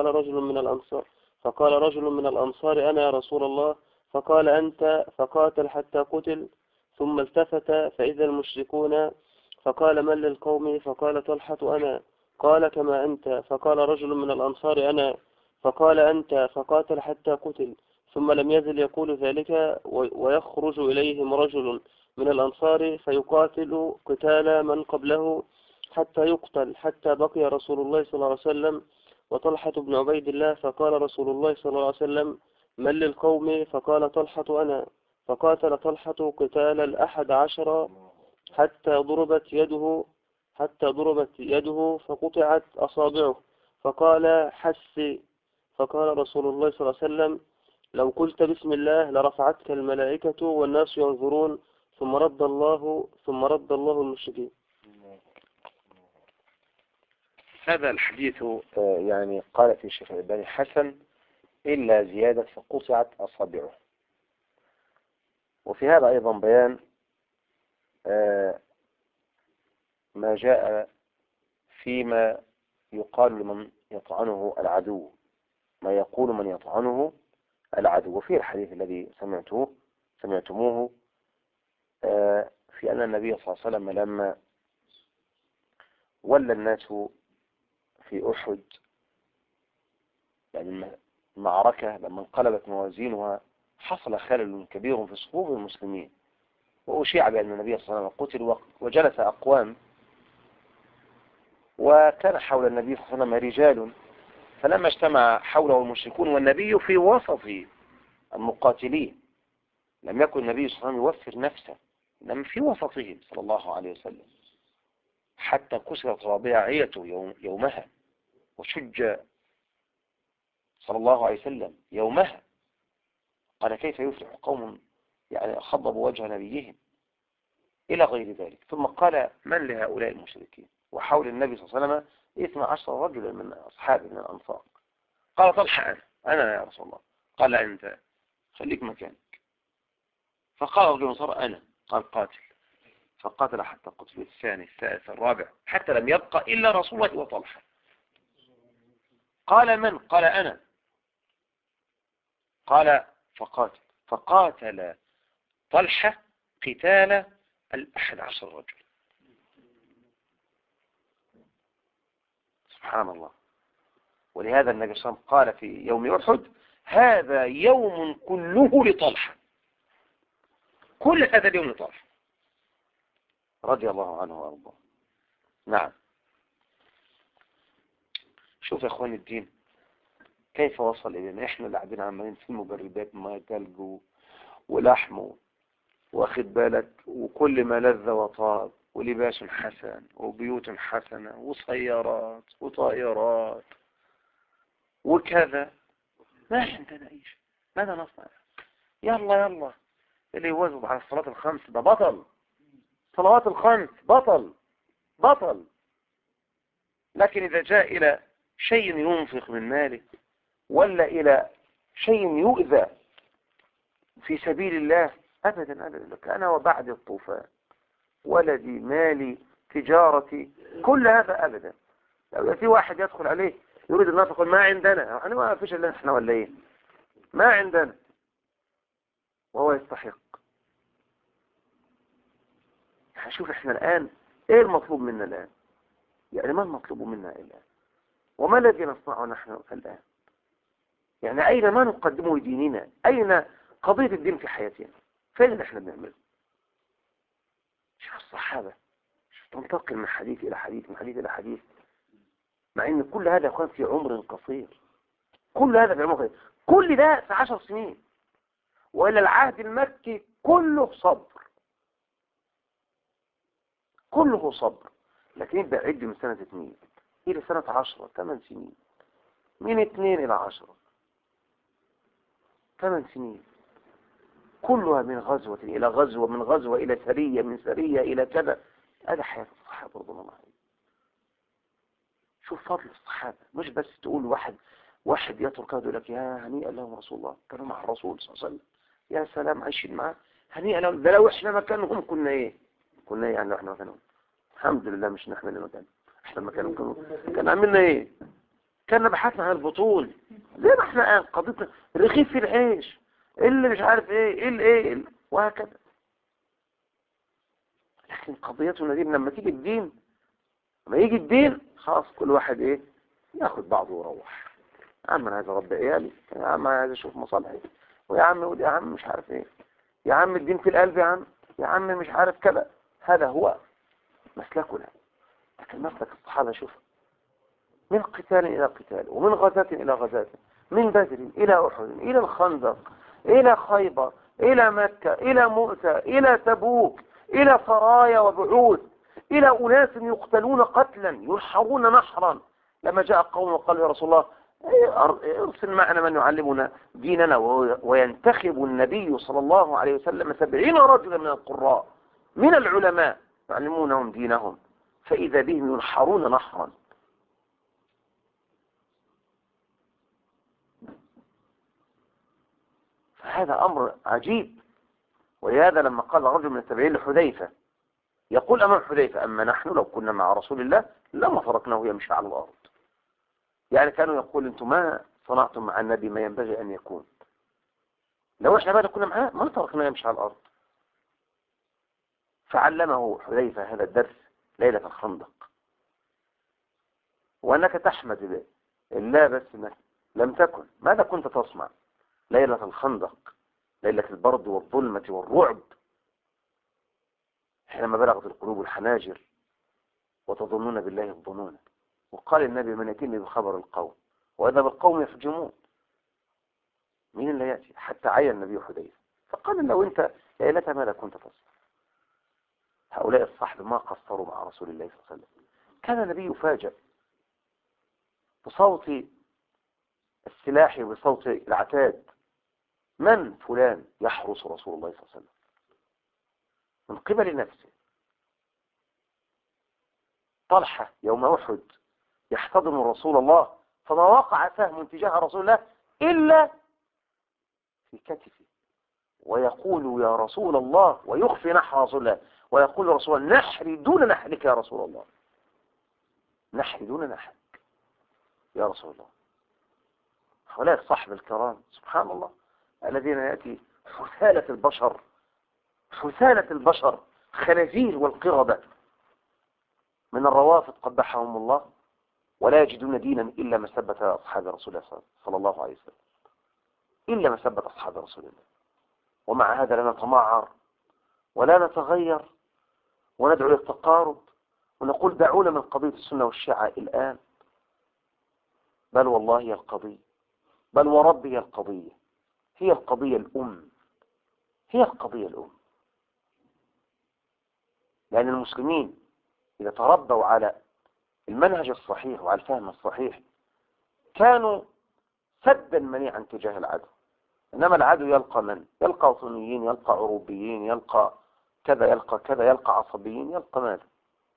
فقال رجل من الأنصار أنا يا رسول الله فقال أنت فقاتل حتى قتل ثم التفت فإذا المشركون فقال من للقوم فقال طلحة أنا قال كما أنت فقال رجل من الأنصار أنا فقال أنت فقاتل حتى قتل ثم لم يزل يقول ذلك ويخرج إليهم رجل من الأنصار فيقاتل قتال من قبله حتى يقتل حتى بقي رسول الله صلى الله عليه وسلم وطلحة بن عبيد الله فقال رسول الله صلى الله عليه وسلم من للقوم فقال طلحة أنا فقاتل طلحة قتال 11 حتى ضربت يده فقطعت أصابعه فقال رسول الله صلى الله عليه وسلم لو قلت بسم الله لرفعتك الملائكة والناس ينظرون ثم رد الله المشركين. هذا الحديث يعني قال في الشيخ الألباني حسن إلا زيادة فقطعت أصابعه. وفي هذا أيضا بيان ما جاء فيما يقال لمن يطعنه العدو، ما يقول من يطعنه العدو. وفي الحديث الذي سمعتموه في أن النبي صلى الله عليه وسلم لما ولى الناس في أحد، يعني المعركة لما انقلبت موازينها حصل خلل كبير في صفوف المسلمين، وأشيع بأن النبي صلى الله عليه وسلم قتل وجلس أقوام، وكان حول النبي صلى الله عليه وسلم رجال، فلما اجتمع حوله المشركون والنبي في وسط المقاتلين لم يكن النبي صلى الله عليه وسلم يوفر نفسه، إنما في وسطهم صلى الله عليه وسلم، حتى كسرت رباعيته يومها وشج صلى الله عليه وسلم يومها. قال كيف يفلح قوم يعني خضبوا وجه نبيهم إلى غير ذلك. ثم قال من لهؤلاء المشركين؟ وحول النبي صلى الله عليه وسلم 12 رجلا من أصحابه من الأنصار. قال طلحة أنا يا رسول الله. قال أنت خليك مكانك. فقال رجل الأنصار أنا. قال قاتل. فقاتل حتى قتل الثاني الثالث الرابع حتى لم يبقى إلا رسول الله وطلحة. قال من؟ قال أنا. قال فقاتل طلحة قتال 11 رجل. سبحان الله. ولهذا النبي صلى الله عليه وسلم قال في يوم أحد هذا يوم كله لطلحة، كل هذا اليوم لطلحة رضي الله عنه وارضاه. نعم. شوف يا اخواني الدين كيف وصل الينا. احنا اللي قاعدين عمالين في مبردات ما تلج ولحم واخد بالك وكل ما لذ وطاب ولباس حسن وبيوت حسنة وسيارات وطائرات وكذا، ما عندنا ايش. ماذا نصنع؟ يلا اللي يواظب على الصلاة الخمس ده بطل، صلوات الخمس بطل. لكن إذا جاء إلى شيء ينفق من ماله ولا إلى شيء يؤذى في سبيل الله أبدا لك أنا وبعد الطوفان ولدي مالي تجارتي كل هذا أبدا. لو في واحد يدخل عليه يريد الناس يقول ما عندنا، يعني ما فيش إلا إحنا ولا إيه، ما عندنا، وهو يستحق. شوف إحنا الآن إيه المطلوب منا الآن؟ يعني ما المطلوب منا الآن؟ وما الذي نصنعه نحن الآن؟ يعني أين ما نقدمه لديننا؟ أين قضية الدين في حياتنا؟ فين اللي احنا بنعمله؟ شوف الصحابة، شوف تنتقل من حديث إلى حديث، من حديث إلى حديث، مع ان كل هذا كان في عمر قصير، كل هذا في عمر قصير، كل ده في 10 سنين، وإلى العهد المكي كله صبر، كله صبر. لكن يبدأ عد من سنة 2 إلى سنة 10، 8 سنين، من 2 إلى 10، 8 سنين، كلها من غزوة إلى غزوة، من غزوة إلى سرية، من سرية إلى كذا. هذا حياة الصحابة رضي الله عنهم. شوف فضل الصحابة، مش بس تقول واحد يترك هذا يقول لك يا هنيئا لهم رسول الله، كانوا مع الرسول صلى الله عليه وسلم، يا سلام عايشين معاه، هنيئا لهم. ده لو احنا مكانهم كنا ايه؟ كنا ايه يعني لو احنا مكانهم؟ الحمد لله مش نحن اللي مكانهم، احنا مكانهم كان عملنا ايه؟ كنا بحثنا عن البطول، زي ما احنا الان قضيتنا رغيف في العيش، اللي مش عارف ايه اللي وهكذا. لكن قضيتنا دي لما تيجي الدين، لما يجي الدين خلاص كل واحد ايه؟ ياخد بعضه ويروح. يا عم انا عايز اربي عيالي، يا عم انا عايز اشوف مصالحي، ويا عم ودي، يا عم مش عارف ايه، يا عم الدين في القلب، يا عم، يا عم مش عارف كذا. هذا هو مسلكنا. لكن مسلك الصحابة شوف، من قتال إلى قتال، ومن غزاة إلى غزاة، من بدر إلى أحد، إلى الخندق، إلى خيبر، إلى مكة، إلى مؤتة، إلى تبوك، إلى سرايا وبعوث، إلى أناس يقتلون قتلا ينحرون نحرا. لما جاء قوم وقالوا يا رسول الله ارسل معنا من يعلمنا ديننا، وينتخب النبي صلى الله عليه وسلم 70 رجلا من القراء من العلماء يعلمونهم دينهم، فإذا بهم ينحرون نحرا. فهذا أمر عجيب. ولهذا لما قال رجل من التابعين لحذيفة، يقول أمام حذيفة أما نحن لو كنا مع رسول الله لما تركناه يمشي على الأرض. يعني كانوا يقول أنتم ما صنعتم مع النبي ما ينبغي أن يكون، لو احنا بقى كنا معاه ما تركناه يمشي على الأرض. فعلمه حذيفة هذا الدرس ليلة الخندق، وأنك تحمد الله بس إنك لم تكن. ماذا كنت تصنع ليلة الخندق، ليلة البرد والظلمة والرعب، حينما بلغت القلوب الحناجر وتظنون بالله الظنون؟ وقال النبي من يتم بخبر القوم وإذا بالقوم يفجمون. مين اللي يأتي؟ حتى عين النبي حذيفة فقال لو أنت ليلتها ماذا كنت تصنع؟ هؤلاء الصحب ما قصروا مع رسول الله صلى الله عليه وسلم. كان النبي يفاجأ بصوت السلاح وبصوت العتاد، من فلان يحرس رسول الله صلى الله عليه وسلم من قبل نفسه. طلحة يوم أحد يحتضن رسول الله فما وقع سهم تجاه رسول الله إلا في كتفه، ويقول يا رسول الله، ويخفي نحر رسول الله، ويقول رسول الله نحري دون نحرك يا رسول الله، نحري دون نحرك يا رسول الله. هؤلاء الصحب الكرام سبحان الله الذين يأتي حثالة البشر، حثالة البشر، خنازير والقردة من الروافض قبحهم الله، ولا يجدون دينا إلا مسبة أصحاب رسول الله صلى الله عليه وسلم، إلا مسبة أصحاب رسول الله. ومع هذا لا نتمعر ولا نتغير وندعو للتقارب ونقول دعونا من قضية السنة والشيعة الآن. بل والله هي القضية، بل وربي هي القضية، هي القضية الأم، هي القضية الأم. لأن المسلمين إذا تربوا على المنهج الصحيح وعلى الفهم الصحيح كانوا سدا منيعا تجاه العدو. إنما العدو يلقى من؟ يلقى وطنيين، يلقى عروبيين، يلقى كذا، يلقى كذا، يلقى عصبيين، يلقى ماذا؟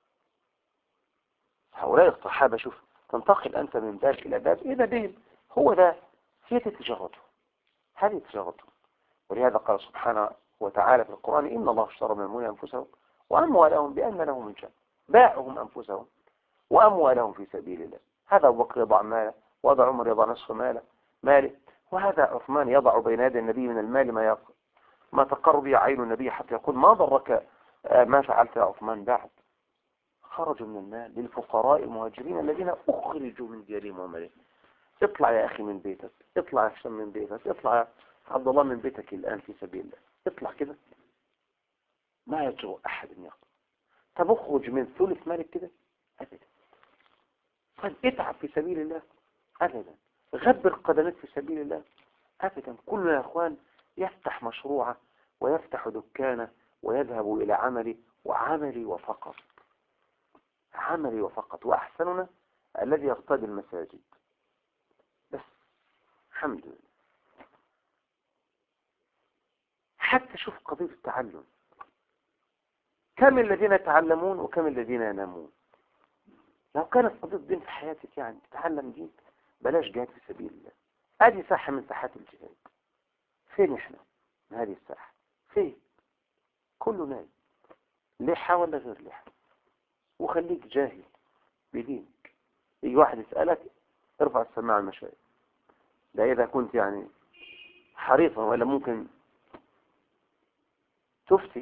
هؤلاء الصحابة شوف تنتقل أنت من باب إلى باب إذا بهم هو ده، هي تجارته، هذه تجارته. ولهذا قال سبحانه وتعالى في القرآن إن الله اشترى من المؤمنين أنفسهم وأموالهم بأن لهم الجنة، باعهم أنفسهم وأموالهم في سبيل الله. هذا أبو بكر يضع ماله، وهذا عمر يضع نصف ماله، وهذا عثمان يضع بين يدي النبي من المال ما تقر به عين النبي حتى يقول ما ضرك ما فعلت يا عثمان بعد. خرجوا من المال للفقراء المهاجرين الذين أخرجوا من ديارهم ومالهم. اطلع يا أخي من بيتك، اطلع يا هشام من بيتك، اطلع يا عبد الله من بيتك الآن في سبيل الله، اطلع كده، ما يجرؤ أحد أن يخرج. طب اخرج من ثلث مالك كده، أبدا. طب اتعب في سبيل الله، أبدا. غبر قدمك في سبيل الله، أبدا. كلنا يا أخوان يفتح مشروعه ويفتح دكانه ويذهب إلى عمله، وعملي وفقط، عملي وفقط. وأحسننا الذي يرتدي المساجد بس. الحمد لله. حتى شوف قضية التعلم، كم الذين يتعلمون وكم الذين ينامون. لو كانت قضية دين في حياتك، يعني تتعلم دين، بلاش جهاد في سبيل الله. هذه ساحة من ساحات الجهاد. فين احنا من هذه الساحة؟ فين؟ كله نايم، لحى ولا غير لحى. وخليك جاهل بدينك. يجي واحد يسألك، ارفع السماعة المشايخ، ده إذا كنت يعني حريصا، ولا ممكن تفتي.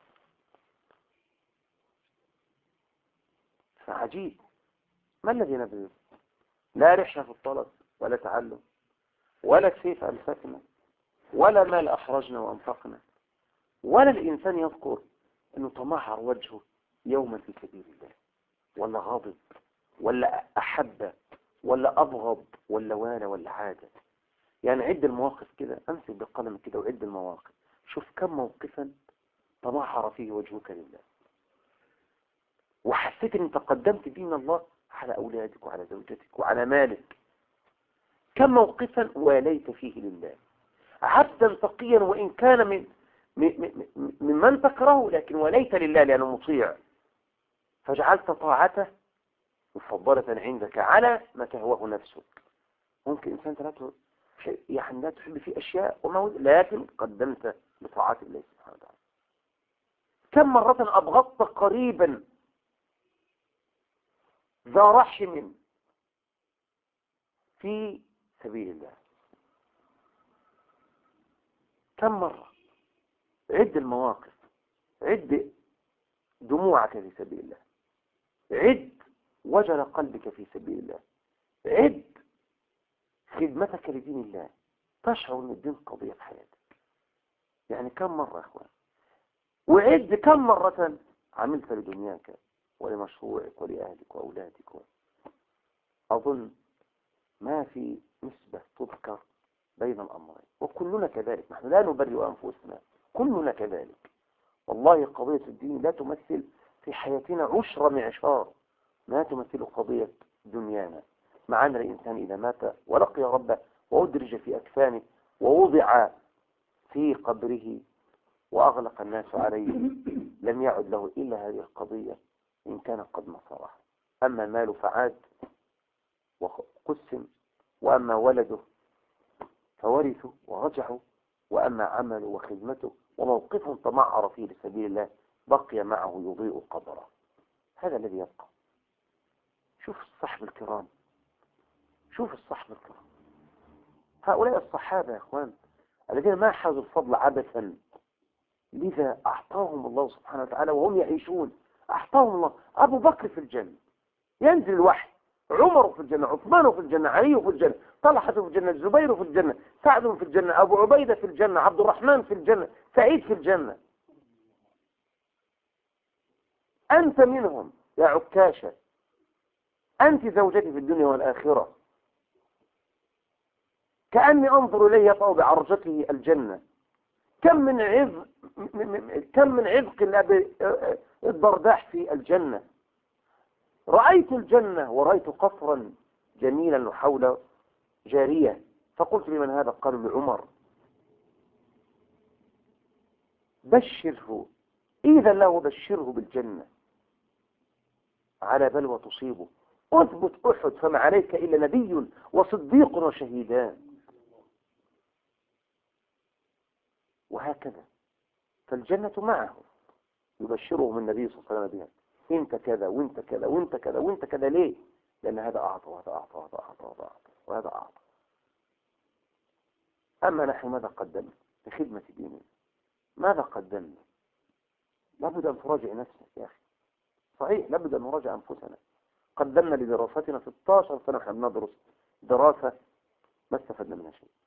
فعجيب، ما الذي نبذل؟ لا رحلة في الطلب، ولا تعلم، ولا سيف ألفتنا، ولا مال أخرجنا وأنفقنا، ولا الإنسان يذكر أنه تمحر وجهه يوما في سبيل الله، ولا غضب، ولا أحب، ولا أبغض، ولا حاجة. يعني عد المواقف كده، أمسك بالقلم كده وعد المواقف، شوف كم موقفا تمحر فيه وجهك لله، وحسيت أن تقدمت دين الله على أولادك وعلى زوجتك وعلى مالك. كم موقفا واليت فيه لله، عبدا تقيا وإن كان ممن تكره، لكن وليت لله لأنه مطيع، فجعلت طاعته مفضلة عندك على ما تهواه نفسك. ممكن إنسان لا تحب فيه أشياء لكن قدمت لطاعات الله سبحانه وتعالى. كم مرة أبغضت قريبا ذا رحم في سبيل الله، كم مرة. عد المواقف، عد دموعك في سبيل الله، عد وجل قلبك في سبيل الله، عد خدمتك لدين الله، تشعر ان الدين قضية في حياتك. يعني كم مرة يا اخوان، وعد كم مرة عملت لدنياك ولمشروعك ولأهلك وأولادك. أظن ما في نسبة تذكر بين الأمرين، وكلنا كذلك. نحن لا نبرئ أنفسنا، كلنا كذلك. والله قضية الدين لا تمثل في حياتنا عشر معشار ما تمثل قضية دنيانا. مع أن الإنسان إذا مات ولقي ربه وأدرج في أكفانه ووضع في قبره وأغلق الناس عليه، لم يعد له إلا هذه القضية إن كان قد نصرها. أما المال فعاد وقسم، وأما ولده فورثوا ورجعوا، وأما عمله وخدمته وموقف تمعر فيه لسبيل الله بقي معه يضيء قدره. هذا الذي يبقى. شوف الصحب الكرام، شوف الصحب الكرام، هؤلاء الصحابة يا أخوان الذين ما حازوا الفضل عبثا، لذا أعطاهم الله سبحانه وتعالى وهم يعيشون. أعطاهم الله. أبو بكر في الجنة، ينزل الوحي، عمر في الجنة، عثمان في الجنة، علي في الجنة، طلحة في الجنة، الزبير في الجنة، سعد في الجنة، أبو عبيدة في الجنة، عبد الرحمن في الجنة، سعيد في الجنة. أنت منهم يا عكاشة، أنت زوجتي في الدنيا والآخرة، كأني أنظر إليه يطأ بعرجته الجنة. كم من عذق الضرداح في الجنة. رأيت الجنة ورأيت قصرا جميلا وحول جارية، فقلت لمن هذا؟ قالوا لعمر. بشره، إذا له بشره بالجنة على بلوى تصيبه. أثبت أحد فما عليك إلا نبي وصديق وشهيدان. وهكذا فالجنة معه، يبشرهم النبي صلى الله عليه وسلم بها. انت كذا وانت كذا وانت كذا وانت كذا. ليه؟ لأن هذا أعطى وهذا أعطى وهذا أعطى وهذا أعطى وهذا أعطى. أما نحن ماذا قدمنا لخدمة ديننا؟ ماذا قدمنا؟ لابد أن تراجع نفسك يا أخي. صحيح لابد أن نراجع أنفسنا. قدمنا لدراستنا 16 سنة احنا بندرس دراسة ما استفدنا منها شيء.